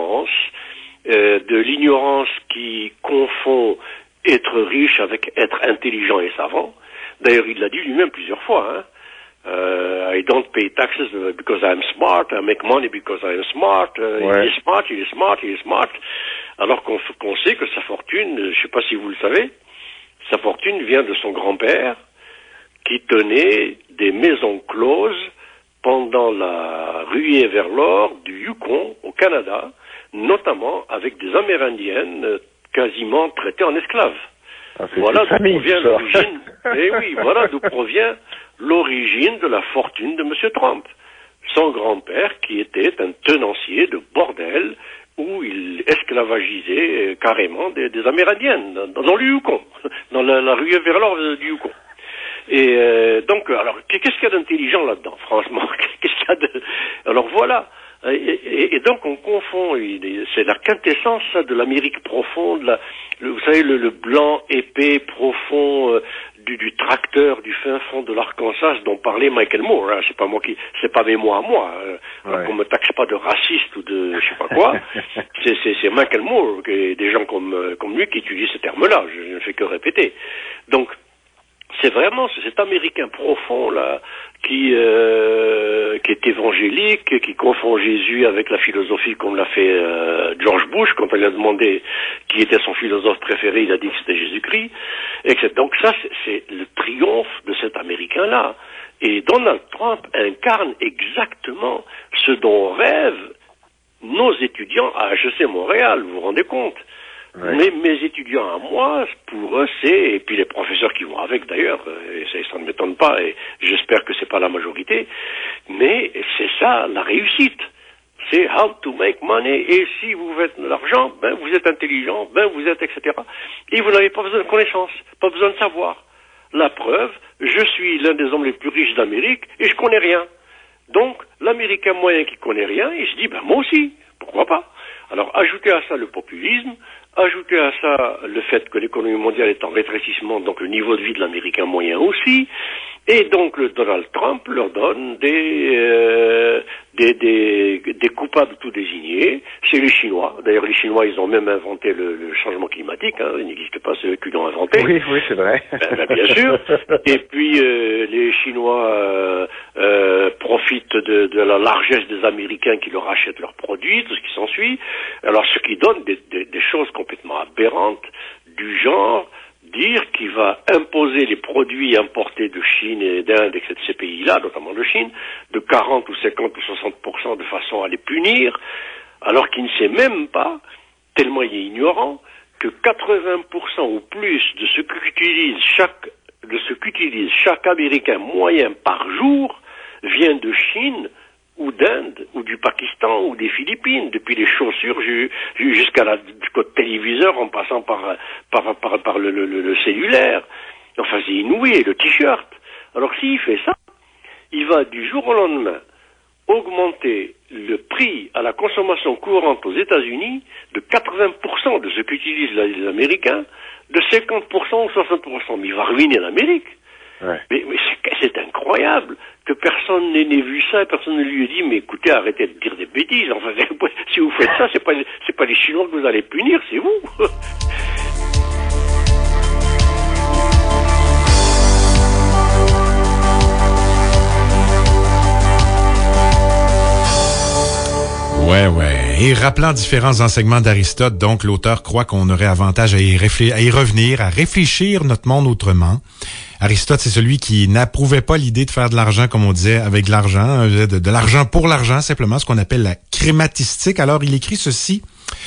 l'ignorance qui confond être riche avec être intelligent et savant. D'ailleurs, il l'a dit lui-même plusieurs fois. Hein. I don't pay taxes because I'm smart. I make money because I'm smart. Il est smart, il est smart, il est smart. Alors qu'on sait que sa fortune, je ne sais pas si vous le savez, sa fortune vient de son grand-père, qui tenait des maisons closes pendant la ruée vers l'or du Yukon au Canada, notamment avec des Amérindiennes quasiment traitées en esclaves. Voilà d'où provient l'origine. Eh oui, voilà d'où provient l'origine de la fortune de M. Trump. Son grand-père qui était un tenancier de bordel où il esclavagisait carrément des Amérindiennes dans le Yukon, dans la ruée vers l'or du Yukon. Et donc, alors, qu'est-ce qu'il y a d'intelligent là-dedans, franchement? Qu'est-ce qu'il y a de... Alors voilà. Et donc, on confond, c'est la quintessence ça, de l'Amérique profonde, vous savez, le blanc épais, profond du tracteur du fin fond de l'Arkansas dont parlait Michael Moore. Hein, c'est pas mes mots à moi. Qu'on me taxe pas de raciste ou de je sais pas quoi. c'est Michael Moore, et des gens comme lui qui étudient ce terme-là. Je ne fais que répéter. Donc, c'est vraiment cet Américain profond là qui est évangélique, qui confond Jésus avec la philosophie comme l'a fait George Bush quand on lui a demandé qui était son philosophe préféré, il a dit que c'était Jésus-Christ, etc. Donc ça c'est le triomphe de cet Américain-là. Et Donald Trump incarne exactement ce dont rêvent nos étudiants à HEC Montréal, vous vous rendez compte? Ouais. Mais mes étudiants à moi, pour eux, et puis les professeurs qui vont avec d'ailleurs, et ça ne m'étonne pas, et j'espère que c'est pas la majorité, mais c'est ça la réussite. c'est how to make money, et si vous faites de l'argent, ben vous êtes intelligent, ben vous êtes etc. Et vous n'avez pas besoin de connaissances, pas besoin de savoir. La preuve, je suis l'un des hommes les plus riches d'Amérique et je connais rien. Donc, l'Américain moyen qui connaît rien, il se dit, ben moi aussi, pourquoi pas? Alors, ajoutez à ça le populisme, ajoutez à ça le fait que l'économie mondiale est en rétrécissement, donc le niveau de vie de l'Américain moyen aussi, et donc le Donald Trump leur donne des coupables tout désignés, c'est les Chinois. D'ailleurs, les Chinois, ils ont même inventé le changement climatique, hein. Il n'existe pas, c'est eux qui l'ont inventé. Oui, c'est vrai. Bien sûr. Et puis, les Chinois profitent de la largesse des Américains qui leur achètent leurs produits, tout ce qui s'ensuit. Alors, ce qui donne des choses complètement aberrantes, du genre dire qu'il va imposer les produits importés de Chine et d'Inde et de ces pays-là, notamment de Chine, de 40 ou 50 ou 60% de façon à les punir, alors qu'il ne sait même pas, tellement il est ignorant, que 80% ou plus de ce qu'utilise chaque Américain moyen par jour vient de Chine ou d'Inde, ou du Pakistan, ou des Philippines, depuis les chaussures jusqu'au téléviseur, en passant par le cellulaire. Enfin, c'est inouï, et le t-shirt. Alors, s'il fait ça, il va du jour au lendemain augmenter le prix à la consommation courante aux États-Unis de 80% de ce qu'utilisent les Américains, de 50% ou 60%. Mais il va ruiner l'Amérique. Ouais. Mais c'est incroyable que personne n'ait vu ça, personne ne lui ait dit, mais écoutez, arrêtez de dire des bêtises. Enfin, si vous faites ça, c'est pas les Chinois que vous allez punir, c'est vous. Ouais. Et rappelant différents enseignements d'Aristote, donc, l'auteur croit qu'on aurait avantage à y revenir, à réfléchir notre monde autrement. Aristote, c'est celui qui n'approuvait pas l'idée de faire de l'argent, comme on disait, avec de l'argent, de l'argent pour l'argent, simplement, ce qu'on appelle la crématistique. Alors, il écrit ceci: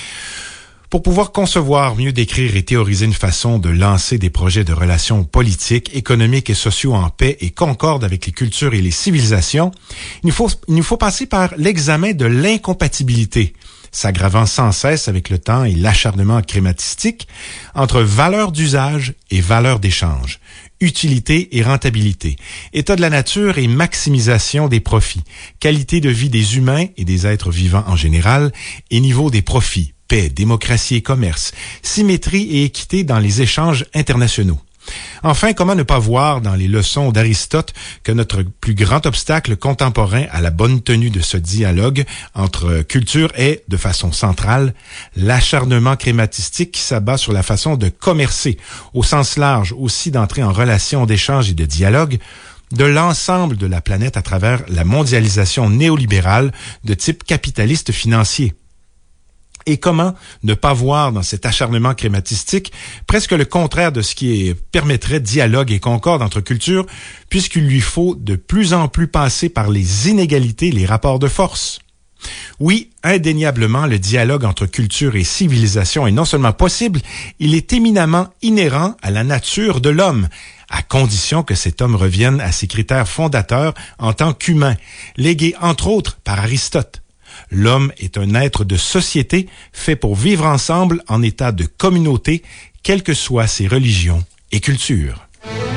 pour pouvoir concevoir, mieux décrire et théoriser une façon de lancer des projets de relations politiques, économiques et sociaux en paix et concorde avec les cultures et les civilisations, il nous faut passer par l'examen de l'incompatibilité, s'aggravant sans cesse avec le temps et l'acharnement crématistique, entre valeur d'usage et valeur d'échange, utilité et rentabilité, état de la nature et maximisation des profits, qualité de vie des humains et des êtres vivants en général, et niveau des profits, paix, démocratie et commerce, symétrie et équité dans les échanges internationaux. Enfin, comment ne pas voir dans les leçons d'Aristote que notre plus grand obstacle contemporain à la bonne tenue de ce dialogue entre cultures est, de façon centrale, l'acharnement crématistique qui s'abat sur la façon de commercer, au sens large aussi d'entrer en relation d'échange et de dialogue, de l'ensemble de la planète à travers la mondialisation néolibérale de type capitaliste financier. Et comment ne pas voir dans cet acharnement crématistique presque le contraire de ce qui permettrait dialogue et concorde entre cultures, puisqu'il lui faut de plus en plus passer par les inégalités, les rapports de force. Oui, indéniablement, le dialogue entre culture et civilisation est non seulement possible, il est éminemment inhérent à la nature de l'homme, à condition que cet homme revienne à ses critères fondateurs en tant qu'humain, légués entre autres par Aristote. L'homme est un être de société fait pour vivre ensemble en état de communauté, quelles que soient ses religions et cultures.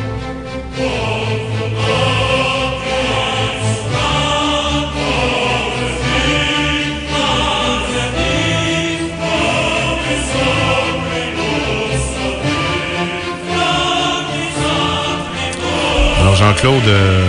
Alors Jean-Claude...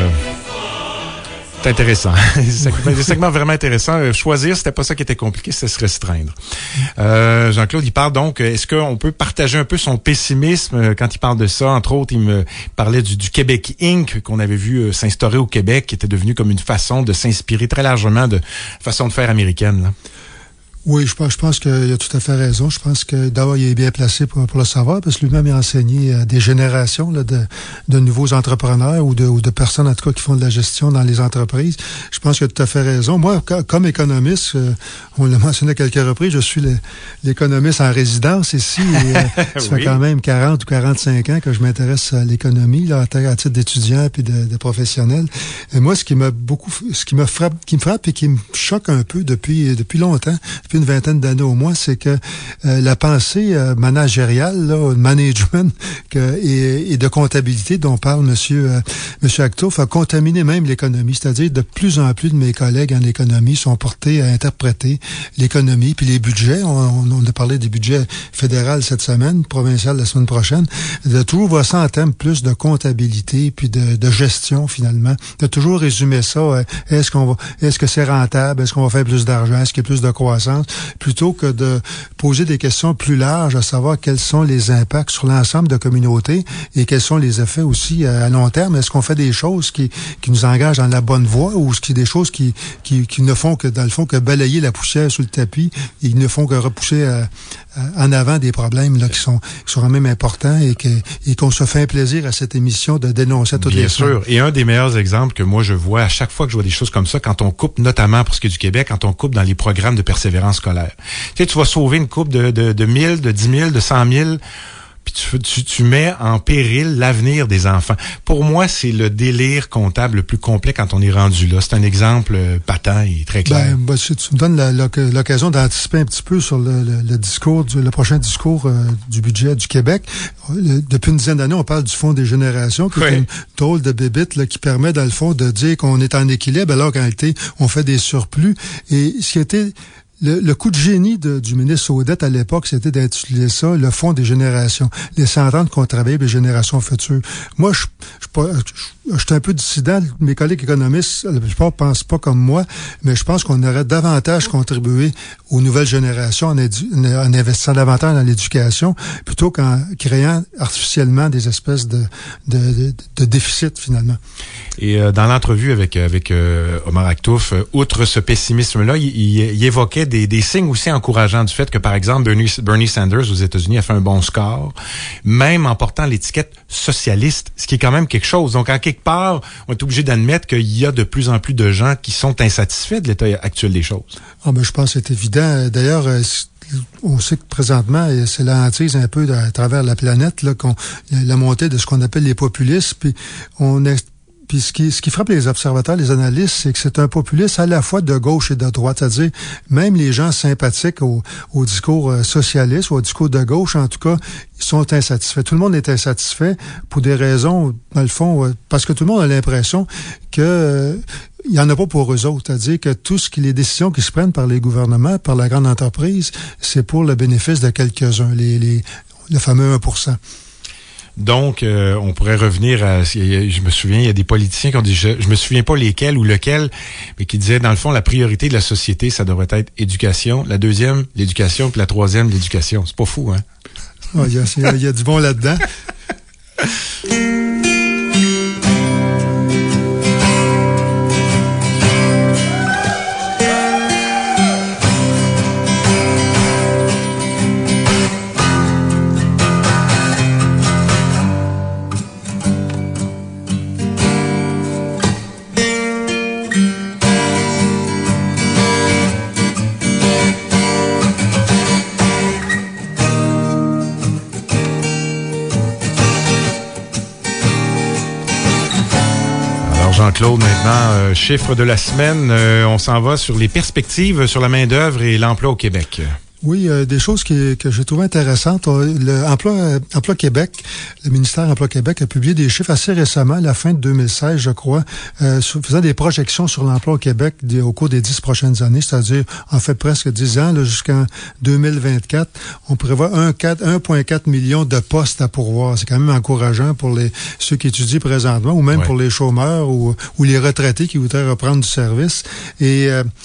C'est intéressant. Des segments vraiment intéressants. Choisir, c'était pas ça qui était compliqué, c'était se restreindre. Jean-Claude, il parle donc, est-ce qu'on peut partager un peu son pessimisme quand il parle de ça? Entre autres, il me parlait du Québec Inc. qu'on avait vu s'instaurer au Québec, qui était devenu comme une façon de s'inspirer très largement de façon de faire américaine, là. Oui, je pense qu'il a tout à fait raison. Je pense que d'abord, il est bien placé pour le savoir, parce que lui-même a enseigné à des générations là, de nouveaux entrepreneurs ou de personnes, en tout cas, qui font de la gestion dans les entreprises. Je pense qu'il a tout à fait raison. Moi, comme économiste, on l'a mentionné à quelques reprises, je suis l'économiste en résidence ici. Et, ça fait quand même 40 ou 45 ans que je m'intéresse à l'économie, là, à titre d'étudiant puis de professionnel. Et moi, ce qui me frappe et qui me choque un peu depuis longtemps, depuis une vingtaine d'années au moins, c'est que la pensée managériale, là, management et de comptabilité dont parle Monsieur Achtouf a contaminé même l'économie. C'est-à-dire de plus en plus de mes collègues en économie sont portés à interpréter l'économie puis les budgets. On a parlé des budgets fédéraux cette semaine, provincial la semaine prochaine. De toujours voir ça en termes plus de comptabilité puis de gestion finalement. De toujours résumer ça. Est-ce que c'est rentable? Est-ce qu'on va faire plus d'argent? Est-ce qu'il y a plus de croissance? Plutôt que de poser des questions plus larges, à savoir quels sont les impacts sur l'ensemble de la communauté et quels sont les effets aussi à long terme. Est-ce qu'on fait des choses qui nous engagent dans la bonne voie ou est-ce qu'il y a des choses qui ne font que, dans le fond, que balayer la poussière sous le tapis et qui ne font que repousser en avant des problèmes là, qui sont quand même importants et qu'on se fait un plaisir à cette émission de dénoncer à toutes les fois. Bien sûr. Et un des meilleurs exemples que moi je vois à chaque fois que je vois des choses comme ça, quand on coupe, notamment pour ce qui est du Québec, quand on coupe dans les programmes de persévérance scolaire. Tu sais, tu vas sauver une coupe de 1000, de 10 000, de 100 000, puis tu mets en péril l'avenir des enfants. Pour moi, c'est le délire comptable le plus complet quand on est rendu là. C'est un exemple patent et très clair. Si tu me donnes l'occasion d'anticiper un petit peu sur le prochain discours du budget du Québec. Depuis une dizaine d'années, on parle du Fonds des générations, qui est une drôle de bébite là, qui permet, dans le fond, de dire qu'on est en équilibre, alors qu'en réalité, on fait des surplus. Et ce qui était le coup de génie du ministre Audette à l'époque, c'était d'utiliser ça, le Fonds des générations. Laisser entendre qu'on travaille avec les générations futures. Moi, je suis un peu dissident. Mes collègues économistes, la plupart pensent pas comme moi, mais je pense qu'on aurait davantage contribué aux nouvelles générations en investissant davantage dans l'éducation, plutôt qu'en créant artificiellement des espèces de déficits, finalement. Et dans l'entrevue avec Omar Achtouf, outre ce pessimisme-là, il évoquait des signes aussi encourageants du fait que, par exemple, Bernie Sanders aux États-Unis a fait un bon score, même en portant l'étiquette socialiste, ce qui est quand même quelque chose. Donc, en quelque part, on est obligé d'admettre qu'il y a de plus en plus de gens qui sont insatisfaits de l'état actuel des choses. Je pense que c'est évident. D'ailleurs, on sait que présentement, c'est la hantise un peu à travers la planète, là, la montée de ce qu'on appelle les populistes, Puis ce qui frappe les observateurs, les analystes, c'est que c'est un populisme à la fois de gauche et de droite. C'est-à-dire, même les gens sympathiques au discours socialiste ou au discours de gauche, en tout cas, ils sont insatisfaits. Tout le monde est insatisfait pour des raisons, dans le fond, parce que tout le monde a l'impression que il y en a pas pour eux autres. C'est-à-dire que les décisions qui se prennent par les gouvernements, par la grande entreprise, c'est pour le bénéfice de quelques-uns, le fameux 1%. Donc, on pourrait revenir à... Je me souviens, il y a des politiciens qui ont dit... Je me souviens pas lesquels ou lequel, mais qui disaient, dans le fond, la priorité de la société, ça devrait être éducation. La deuxième, l'éducation, puis la troisième, l'éducation. C'est pas fou, hein? Il y a du bon là-dedans. Jean-Claude, maintenant, chiffre de la semaine, on s'en va sur les perspectives sur la main-d'œuvre et l'emploi au Québec. Oui, des choses que j'ai trouvées intéressantes. Emploi Québec, le ministère Emploi Québec a publié des chiffres assez récemment, à la fin de 2016, je crois, faisant des projections sur l'emploi au Québec au cours des 10 prochaines années, c'est-à-dire, en fait, presque 10 ans, là, jusqu'en 2024. On prévoit 1,4 million de postes à pourvoir. C'est quand même encourageant pour ceux qui étudient présentement, ou même pour les chômeurs ou les retraités qui voudraient reprendre du service. Et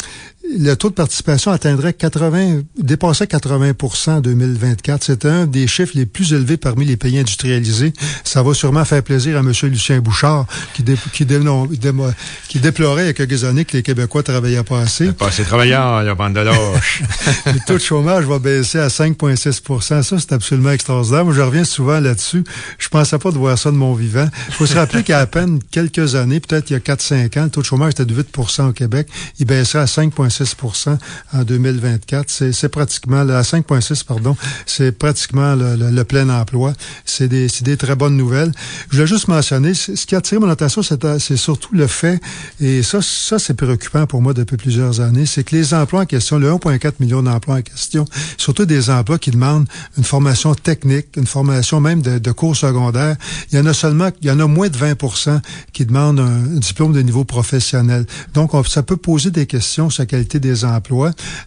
le taux de participation dépassait 80% en 2024. C'était un des chiffres les plus élevés parmi les pays industrialisés. Ça va sûrement faire plaisir à M. Lucien Bouchard, qui déplorait il y a quelques années que les Québécois travaillaient pas assez. Pas assez travaillant, il y a bande de lâches. Le taux de chômage va baisser à 5,6%. Ça, c'est absolument extraordinaire. Moi, je reviens souvent là-dessus. Je pensais pas de voir ça de mon vivant. Il faut se rappeler qu'à peine quelques années, peut-être il y a 4-5 ans, le taux de chômage était de 8% au Québec. Il baissera à 5,6% en 2024. C'est pratiquement, à 5,6, pardon, c'est pratiquement le plein emploi. C'est des très bonnes nouvelles. Je voulais juste mentionner, ce qui a attiré mon attention, c'est surtout le fait, et ça c'est préoccupant pour moi depuis plusieurs années, c'est que les emplois en question, le 1,4 million d'emplois en question, surtout des emplois qui demandent une formation technique, une formation même de cours secondaires, il y en a moins de 20% qui demandent un diplôme de niveau professionnel. Donc, ça peut poser des questions sur la qualité des emplois.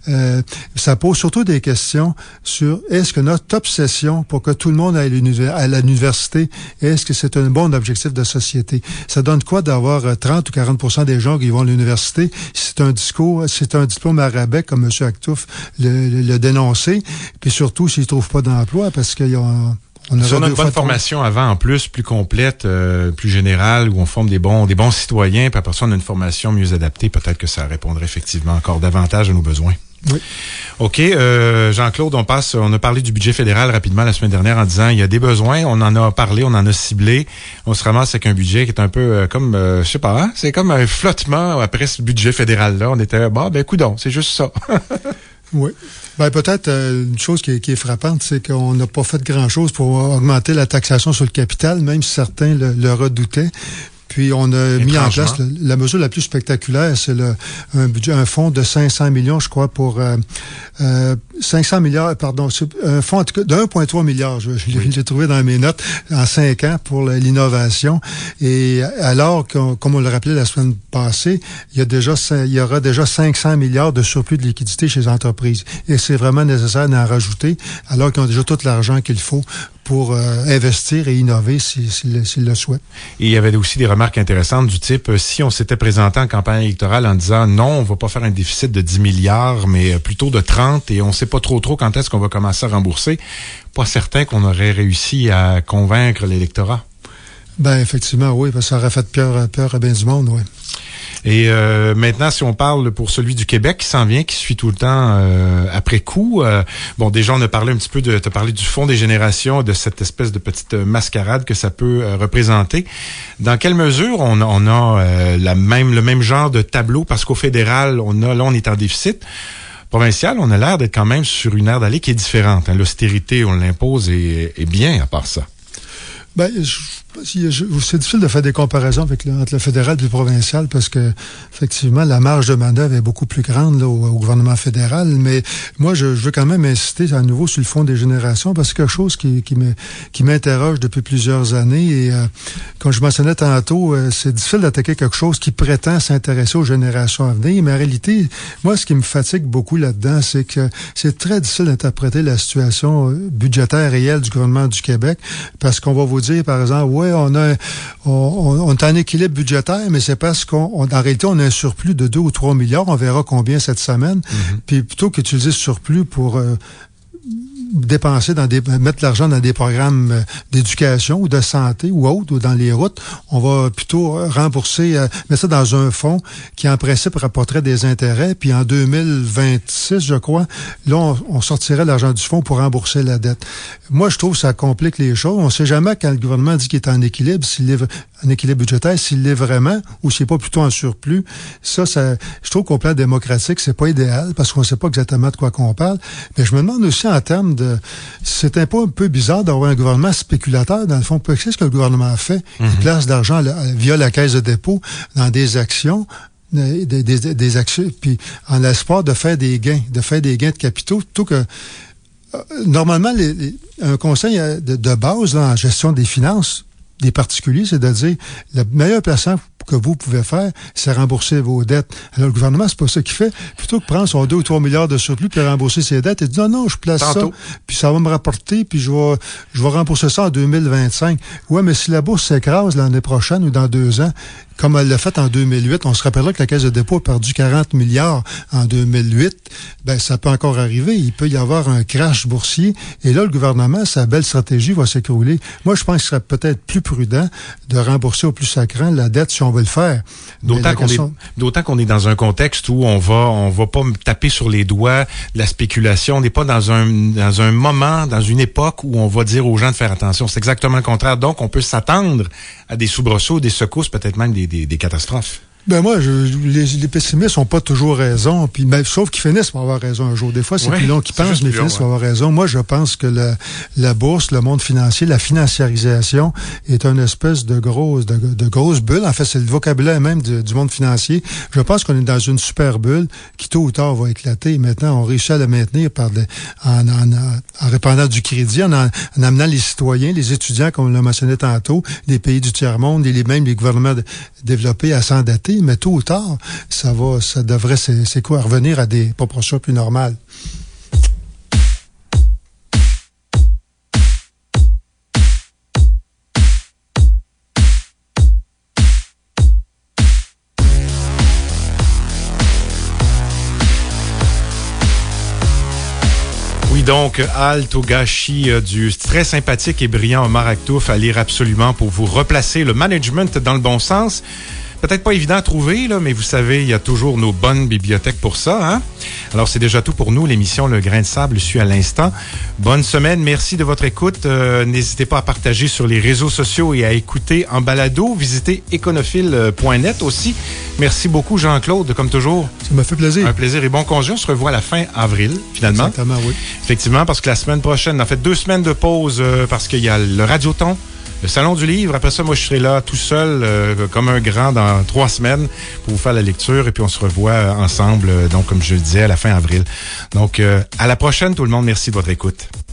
Ça pose surtout des questions sur est-ce que notre obsession pour que tout le monde aille à l'université, est-ce que c'est un bon objectif de société? Ça donne quoi d'avoir 30 ou 40% des gens qui vont à l'université? C'est un diplôme à rabais, comme M. Actouf le dénoncé, puis surtout s'ils ne trouvent pas d'emploi, parce qu'il y a... On a une bonne formation avant, en plus, plus complète, plus générale, où on forme des bons citoyens, puis après ça, on a une formation mieux adaptée. Peut-être que ça répondrait effectivement encore davantage à nos besoins. Oui. OK, Jean-Claude, on a parlé du budget fédéral rapidement la semaine dernière en disant il y a des besoins, on en a parlé, on en a ciblé. On se ramasse avec un budget qui est un peu comme, je sais pas, hein? C'est comme un flottement après ce budget fédéral-là. On était, coudonc, c'est juste ça. Oui. Peut-être une chose qui est frappante, c'est qu'on n'a pas fait grand-chose pour augmenter la taxation sur le capital, même si certains le redoutaient. Puis on a mis en place la mesure la plus spectaculaire, c'est un fonds de 500 millions, je crois, pour 500 milliards, pardon, un fonds de 1,3 milliard, je l'ai trouvé dans mes notes, en 5 ans pour l'innovation. Et alors, comme on l'a rappelé la semaine passée, il y aura déjà 500 milliards de surplus de liquidité chez les entreprises. Et c'est vraiment nécessaire d'en rajouter, alors qu'ils ont déjà tout l'argent qu'il faut pour investir et innover s'ils le souhaitent. Et il y avait aussi des remarques intéressantes du type, si on s'était présenté en campagne électorale en disant non, on va pas faire un déficit de 10 milliards, mais plutôt de 30, et on sait pas trop quand est-ce qu'on va commencer à rembourser, pas certain qu'on aurait réussi à convaincre l'électorat. Effectivement, oui, parce que ça aurait fait peur à bien du monde, oui. Et maintenant, si on parle pour celui du Québec qui s'en vient, qui suit tout le temps après coup, déjà, on a parlé un petit peu t'as parlé du Fonds des générations, de cette espèce de petite mascarade que ça peut représenter. Dans quelle mesure on a le même genre de tableau, parce qu'au fédéral, on est en déficit. Provincial, on a l'air d'être quand même sur une aire d'aller qui est différente. L'austérité, on l'impose et bien à part ça. C'est difficile de faire des comparaisons entre le fédéral et le provincial parce que, effectivement, la marge de manœuvre est beaucoup plus grande là, au gouvernement fédéral. Mais moi, je veux quand même insister à nouveau sur le Fonds des générations parce que c'est quelque chose qui m'interroge depuis plusieurs années. Et comme je mentionnais tantôt, c'est difficile d'attaquer quelque chose qui prétend s'intéresser aux générations à venir. Mais en réalité, moi, ce qui me fatigue beaucoup là-dedans, c'est que c'est très difficile d'interpréter la situation budgétaire réelle du gouvernement du Québec parce qu'on va vous dire, par exemple, on est en équilibre budgétaire, mais c'est parce qu'en réalité, on a un surplus de 2 ou 3 milliards. On verra combien cette semaine. Mm-hmm. Puis plutôt qu'utiliser ce surplus pour dépenser mettre l'argent dans des programmes d'éducation ou de santé ou autres, ou dans les routes, on va plutôt rembourser, mettre ça dans un fonds qui, en principe, rapporterait des intérêts. Puis en 2026, je crois, là, on sortirait l'argent du fonds pour rembourser la dette. Moi, je trouve que ça complique les choses. On ne sait jamais quand le gouvernement dit qu'il est en équilibre, s'il est en équilibre budgétaire, s'il l'est vraiment ou s'il n'est pas plutôt en surplus. Ça, je trouve qu'au plan démocratique, c'est pas idéal parce qu'on ne sait pas exactement de quoi qu'on parle. Mais je me demande aussi en termes c'est un peu bizarres d'avoir un gouvernement spéculateur, dans le fond. Qu'est-ce que le gouvernement a fait? Mm-hmm. Il place de l'argent via la caisse de dépôt dans des actions, des actions, puis en espoir de faire des gains de capitaux, plutôt que normalement, un conseil de base là, en gestion des finances des particuliers, c'est de dire la meilleure personne que vous pouvez faire, c'est rembourser vos dettes. Alors, le gouvernement, c'est pas ça qu'il fait. Plutôt que prendre son 2 ou 3 milliards de surplus puis rembourser ses dettes, il dit non, je place ça, puis ça va me rapporter, puis je vais rembourser ça en 2025. Ouais, mais si la bourse s'écrase l'année prochaine ou dans 2 ans, comme elle l'a fait en 2008. On se rappellera que la Caisse de dépôt a perdu 40 milliards en 2008. Ben, ça peut encore arriver. Il peut y avoir un crash boursier. Et là, le gouvernement, sa belle stratégie va s'écrouler. Moi, je pense qu'il serait peut-être plus prudent de rembourser au plus sacrant la dette si on veut le faire. D'autant qu'on est dans un contexte où on va pas taper sur les doigts de la spéculation. On n'est pas dans un moment, dans une époque où on va dire aux gens de faire attention. C'est exactement le contraire. Donc, on peut s'attendre à des soubresauts, des secousses, peut-être même des catastrophes. Ben moi, les pessimistes n'ont pas toujours raison, puis sauf qu'ils finissent par avoir raison un jour. Des fois, c'est plus long qu'ils pensent, mais ils finissent par avoir raison. Moi, je pense que la bourse, le monde financier, la financiarisation est une espèce de grosse bulle. En fait, c'est le vocabulaire même du monde financier. Je pense qu'on est dans une super bulle qui, tôt ou tard, va éclater. Et maintenant, on réussit à la maintenir en répandant du crédit, en amenant les citoyens, les étudiants, comme on l'a mentionné tantôt, les pays du tiers-monde et même les gouvernements développés à s'endetter. Mais tôt ou tard, ça devrait revenir à des proportions plus normales. Oui, donc, halte au gâchis du très sympathique et brillant Omar Aktouf à lire absolument pour vous replacer le management dans le bon sens. Peut-être pas évident à trouver, là, mais vous savez, il y a toujours nos bonnes bibliothèques pour ça, hein? Alors, c'est déjà tout pour nous. L'émission Le Grain de Sable suit à l'instant. Bonne semaine. Merci de votre écoute. N'hésitez pas à partager sur les réseaux sociaux et à écouter en balado. Visitez econophile.net aussi. Merci beaucoup, Jean-Claude, comme toujours. Ça m'a fait plaisir. Un plaisir et bon congé. On se revoit à la fin avril, finalement. Exactement, oui. Effectivement, parce que la semaine prochaine, en fait, 2 semaines de pause parce qu'il y a le Radioton, le Salon du Livre. Après ça, moi, je serai là tout seul, comme un grand, dans 3 semaines pour vous faire la lecture. Et puis, on se revoit ensemble, donc, comme je le disais, à la fin avril. Donc, à la prochaine, tout le monde. Merci de votre écoute.